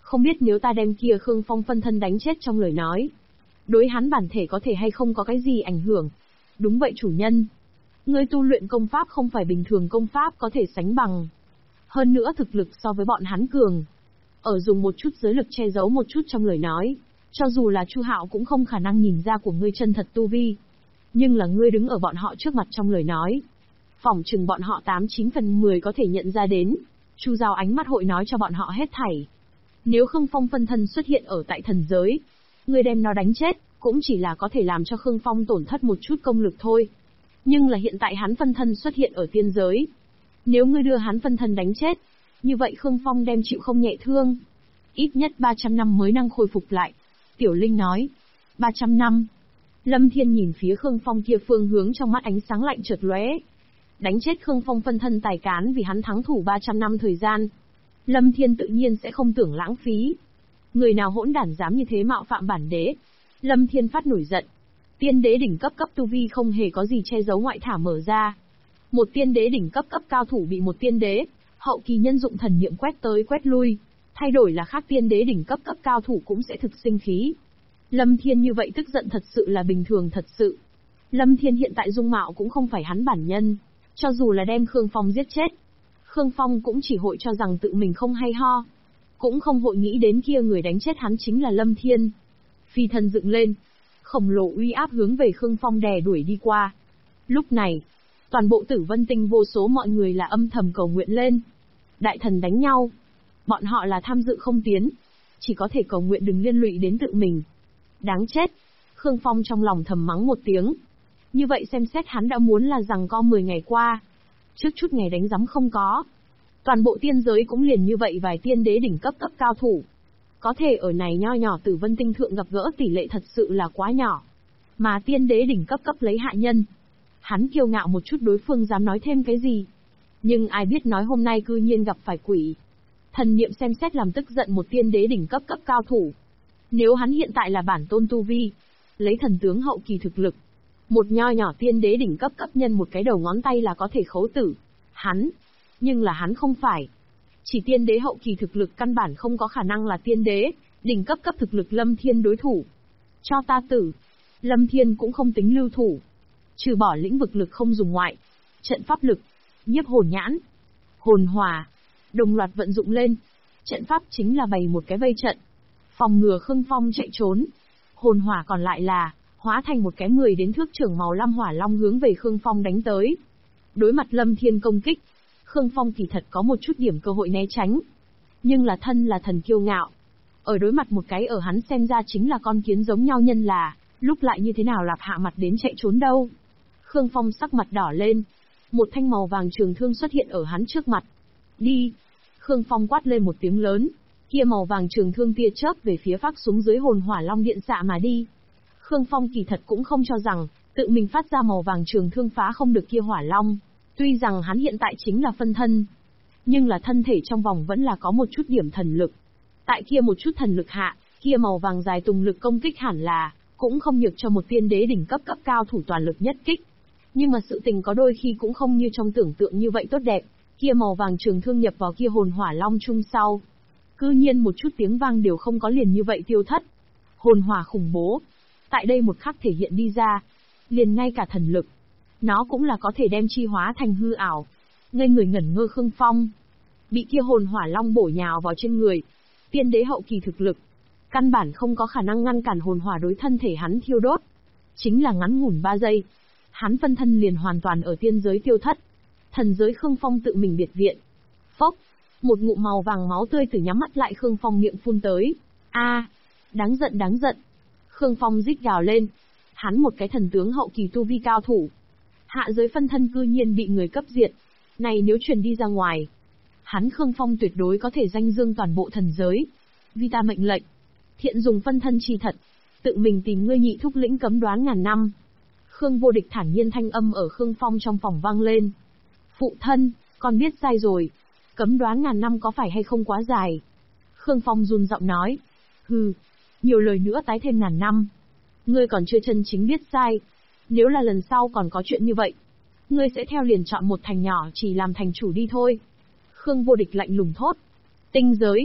Không biết nếu ta đem kia Khương Phong phân thân đánh chết trong lời nói, đối hắn bản thể có thể hay không có cái gì ảnh hưởng? Đúng vậy chủ nhân. Ngươi tu luyện công pháp không phải bình thường công pháp có thể sánh bằng. Hơn nữa thực lực so với bọn hắn cường. Ở dùng một chút giới lực che giấu một chút trong lời nói, cho dù là Chu Hạo cũng không khả năng nhìn ra của ngươi chân thật tu vi. Nhưng là ngươi đứng ở bọn họ trước mặt trong lời nói, phỏng chừng bọn họ 89/10 có thể nhận ra đến. Chu Giao ánh mắt hội nói cho bọn họ hết thảy. Nếu Khương Phong phân thân xuất hiện ở tại thần giới, ngươi đem nó đánh chết, cũng chỉ là có thể làm cho Khương Phong tổn thất một chút công lực thôi. Nhưng là hiện tại hắn phân thân xuất hiện ở tiên giới. Nếu ngươi đưa hắn phân thân đánh chết, như vậy Khương Phong đem chịu không nhẹ thương. Ít nhất 300 năm mới năng khôi phục lại. Tiểu Linh nói. 300 năm. Lâm Thiên nhìn phía Khương Phong kia phương hướng trong mắt ánh sáng lạnh chợt lóe. Đánh chết Khương Phong phân thân tài cán vì hắn thắng thủ 300 năm thời gian. Lâm Thiên tự nhiên sẽ không tưởng lãng phí. Người nào hỗn đản dám như thế mạo phạm bản đế. Lâm Thiên phát nổi giận. Tiên đế đỉnh cấp tu vi không hề có gì che giấu ngoại thả mở ra. Một tiên đế đỉnh cấp cao thủ bị một tiên đế hậu kỳ nhân dụng thần niệm quét tới quét lui, thay đổi là khác tiên đế đỉnh cấp cao thủ cũng sẽ thực sinh khí. Lâm Thiên như vậy tức giận thật sự là bình thường thật sự. Lâm Thiên hiện tại dung mạo cũng không phải hắn bản nhân, cho dù là đem Khương Phong giết chết, Khương Phong cũng chỉ hội cho rằng tự mình không hay ho, cũng không hội nghĩ đến kia người đánh chết hắn chính là Lâm Thiên. Phi thân dựng lên, khổng lồ uy áp hướng về Khương Phong đè đuổi đi qua. Lúc này, toàn bộ Tử Vân Tinh vô số mọi người là âm thầm cầu nguyện lên. Đại thần đánh nhau, bọn họ là tham dự không tiến, chỉ có thể cầu nguyện đừng liên lụy đến tự mình. Đáng chết, Khương Phong trong lòng thầm mắng một tiếng. Như vậy xem xét hắn đã muốn là rằng có 10 ngày qua, trước chút ngày đánh giấm không có. Toàn bộ tiên giới cũng liền như vậy vài tiên đế đỉnh cấp cao thủ. Có thể ở này nho nhỏ Tử Vân Tinh thượng gặp gỡ tỷ lệ thật sự là quá nhỏ. Mà tiên đế đỉnh cấp lấy hạ nhân. Hắn kiêu ngạo một chút đối phương dám nói thêm cái gì. Nhưng ai biết nói hôm nay cư nhiên gặp phải quỷ. Thần niệm xem xét làm tức giận một tiên đế đỉnh cấp cao thủ. Nếu hắn hiện tại là bản tôn tu vi, lấy thần tướng hậu kỳ thực lực, một nho nhỏ tiên đế đỉnh cấp nhân một cái đầu ngón tay là có thể khấu tử hắn. Nhưng là hắn không phải. Chỉ tiên đế hậu kỳ thực lực căn bản không có khả năng là tiên đế đỉnh cấp thực lực Lâm Thiên đối thủ. Cho ta tử. Lâm Thiên cũng không tính lưu thủ. Trừ bỏ lĩnh vực lực không dùng ngoại, trận pháp lực, nhiếp hồn nhãn, hồn hỏa, đồng loạt vận dụng lên. Trận pháp chính là bày một cái vây trận, phòng ngừa Khương Phong chạy trốn. Hồn hỏa còn lại là hóa thành một cái 10 đến thước trưởng màu lam hỏa long hướng về Khương Phong đánh tới. Đối mặt Lâm Thiên công kích, Khương Phong kỳ thật có một chút điểm cơ hội né tránh. Nhưng là thân là thần kiêu ngạo. Ở đối mặt một cái ở hắn xem ra chính là con kiến giống nhau nhân là, lúc lại như thế nào lạp hạ mặt đến chạy trốn đâu. Khương Phong sắc mặt đỏ lên. Một thanh màu vàng trường thương xuất hiện ở hắn trước mặt. Đi! Khương Phong quát lên một tiếng lớn. Kia màu vàng trường thương tia chớp về phía phát xuống dưới hồn hỏa long điện xạ mà đi. Khương Phong kỳ thật cũng không cho rằng, tự mình phát ra màu vàng trường thương phá không được kia hỏa long. Tuy rằng hắn hiện tại chính là phân thân, nhưng là thân thể trong vòng vẫn là có một chút điểm thần lực. Tại kia một chút thần lực hạ, kia màu vàng dài tùng lực công kích hẳn là, cũng không nhược cho một tiên đế đỉnh cấp cao thủ toàn lực nhất kích. Nhưng mà sự tình có đôi khi cũng không như trong tưởng tượng như vậy tốt đẹp, kia màu vàng trường thương nhập vào kia hồn hỏa long chung sau. Cư nhiên một chút tiếng vang đều không có liền như vậy tiêu thất. Hồn hỏa khủng bố. Tại đây một khắc thể hiện đi ra. Liền ngay cả thần lực. Nó cũng là có thể đem chi hóa thành hư ảo. Ngây người ngẩn ngơ Khương Phong. Bị kia hồn hỏa long bổ nhào vào trên người. Tiên đế hậu kỳ thực lực. Căn bản không có khả năng ngăn cản hồn hỏa đối thân thể hắn thiêu đốt. Chính là ngắn ngủn 3 giây. Hắn phân thân liền hoàn toàn ở tiên giới tiêu thất. Thần giới Khương Phong tự mình biệt viện. Phốc. Một ngụm màu vàng máu tươi từ nhắm mắt lại Khương Phong miệng phun tới. A, đáng giận đáng giận. Khương Phong rít gào lên. Hắn một cái thần tướng hậu kỳ tu vi cao thủ. Hạ giới phân thân cư nhiên bị người cấp diệt. Này nếu truyền đi ra ngoài, hắn Khương Phong tuyệt đối có thể danh dương toàn bộ thần giới. Vi ta mệnh lệnh. Thiện dùng phân thân chi thật. Tự mình tìm ngươi nhị thúc lĩnh cấm đoán ngàn năm. Khương Vô Địch thản nhiên thanh âm ở Khương Phong trong phòng vang lên. Phụ thân, con biết sai rồi. Cấm đoán ngàn năm có phải hay không quá dài? Khương Phong run giọng nói. Hừ, nhiều lời nữa tái thêm ngàn năm. Ngươi còn chưa chân chính biết sai. Nếu là lần sau còn có chuyện như vậy, ngươi sẽ theo liền chọn một thành nhỏ chỉ làm thành chủ đi thôi. Khương Vô Địch lạnh lùng thốt. Tinh giới.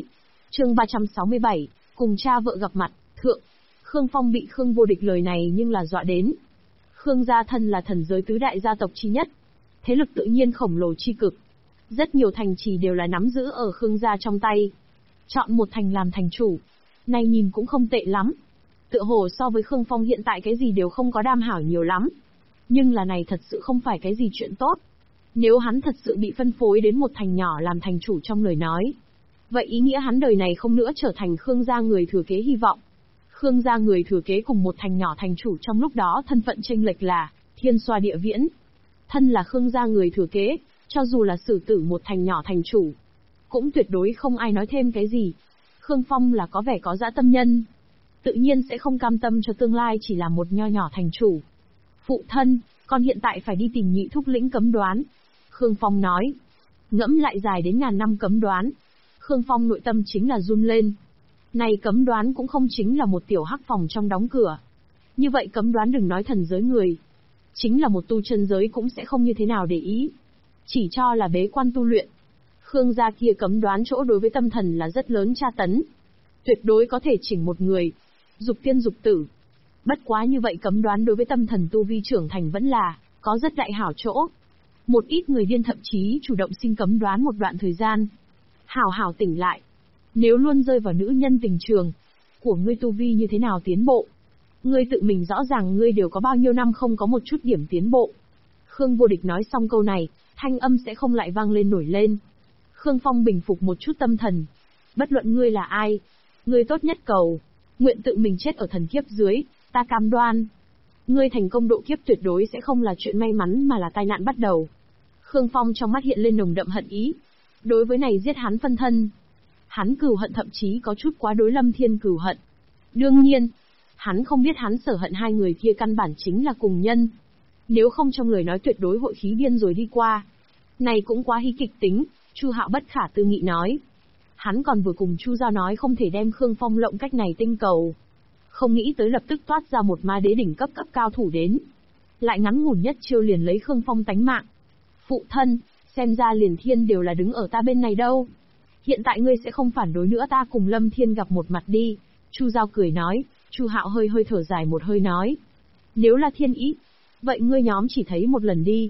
Chương 367, cùng cha vợ gặp mặt, thượng. Khương Phong bị Khương Vô Địch lời này nhưng là dọa đến. Khương gia thân là thần giới tứ đại gia tộc chi nhất. Thế lực tự nhiên khổng lồ chi cực. Rất nhiều thành trì đều là nắm giữ ở Khương gia trong tay. Chọn một thành làm thành chủ. Này nhìn cũng không tệ lắm. Tựa hồ so với Khương Phong hiện tại cái gì đều không có đam hảo nhiều lắm. Nhưng là này thật sự không phải cái gì chuyện tốt. Nếu hắn thật sự bị phân phối đến một thành nhỏ làm thành chủ trong lời nói. Vậy ý nghĩa hắn đời này không nữa trở thành Khương gia người thừa kế hy vọng. Khương gia người thừa kế cùng một thành nhỏ thành chủ trong lúc đó thân phận chênh lệch là thiên xoa địa viễn. Thân là Khương gia người thừa kế, cho dù là xử tử một thành nhỏ thành chủ, cũng tuyệt đối không ai nói thêm cái gì. Khương Phong là có vẻ có dã tâm nhân, tự nhiên sẽ không cam tâm cho tương lai chỉ là một nho nhỏ thành chủ. Phụ thân, con hiện tại phải đi tìm nhị thúc lĩnh cấm đoán. Khương Phong nói, ngẫm lại dài đến ngàn năm cấm đoán. Khương Phong nội tâm chính là run lên. Này cấm đoán cũng không chính là một tiểu hắc phòng trong đóng cửa. Như vậy cấm đoán đừng nói thần giới người. Chính là một tu chân giới cũng sẽ không như thế nào để ý. Chỉ cho là bế quan tu luyện. Khương gia kia cấm đoán chỗ đối với tâm thần là rất lớn tra tấn. Tuyệt đối có thể chỉnh một người. Dục tiên dục tử. Bất quá như vậy cấm đoán đối với tâm thần tu vi trưởng thành vẫn là có rất đại hảo chỗ. Một ít người điên thậm chí chủ động xin cấm đoán một đoạn thời gian. Hảo hảo tỉnh lại. Nếu luôn rơi vào nữ nhân tình trường, của ngươi tu vi như thế nào tiến bộ? Ngươi tự mình rõ ràng ngươi đều có bao nhiêu năm không có một chút điểm tiến bộ. Khương Vô Địch nói xong câu này, thanh âm sẽ không lại vang lên nổi lên. Khương Phong bình phục một chút tâm thần. Bất luận ngươi là ai, ngươi tốt nhất cầu, nguyện tự mình chết ở thần kiếp dưới, ta cam đoan. Ngươi thành công độ kiếp tuyệt đối sẽ không là chuyện may mắn mà là tai nạn bắt đầu. Khương Phong trong mắt hiện lên nồng đậm hận ý. Đối với này giết hắn phân thân. Hắn cừu hận thậm chí có chút quá đối Lâm Thiên cừu hận. Đương nhiên, hắn không biết hắn sở hận hai người kia căn bản chính là cùng nhân. Nếu không trong lời nói tuyệt đối hội khí điên rồi đi qua. Này cũng quá hí kịch tính, Chu Hạo bất khả tư nghị nói. Hắn còn vừa cùng Chu Giao nói không thể đem Khương Phong lộng cách này tinh cầu. Không nghĩ tới lập tức toát ra một ma đế đỉnh cấp cao thủ đến. Lại ngắn ngủn nhất chiêu liền lấy Khương Phong tánh mạng. Phụ thân, xem ra liền thiên đều là đứng ở ta bên này đâu. Hiện tại ngươi sẽ không phản đối nữa ta cùng Lâm Thiên gặp một mặt đi. Chu Giao cười nói. Chu Hạo hơi thở dài một hơi nói. Nếu là thiên ý, vậy ngươi nhóm chỉ thấy một lần đi.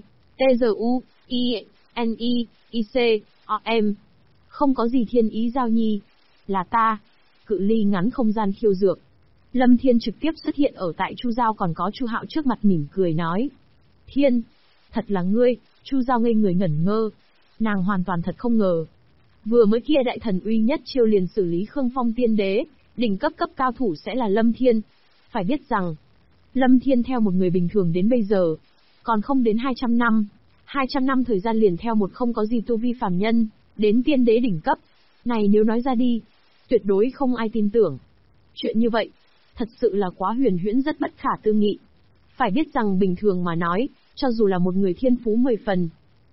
T-Z-U-I-N-I-I-C-O-M. Không có gì thiên ý Giao Nhi. Là ta. Cự ly ngắn không gian khiêu dược. Lâm Thiên trực tiếp xuất hiện ở tại Chu Giao còn có Chu Hạo trước mặt mỉm cười nói. Thiên, thật là ngươi. Chu Giao ngây người ngẩn ngơ. Nàng hoàn toàn thật không ngờ. Vừa mới kia đại thần uy nhất chiêu liền xử lý Khương Phong tiên đế, đỉnh cấp cao thủ sẽ là Lâm Thiên. Phải biết rằng, Lâm Thiên theo một người bình thường đến bây giờ, còn không đến 200 năm. 200 năm thời gian liền theo một không có gì tu vi phàm nhân, đến tiên đế đỉnh cấp. Này nếu nói ra đi, tuyệt đối không ai tin tưởng. Chuyện như vậy, thật sự là quá huyền huyễn rất bất khả tư nghị. Phải biết rằng bình thường mà nói, cho dù là một người thiên phú 10 phần,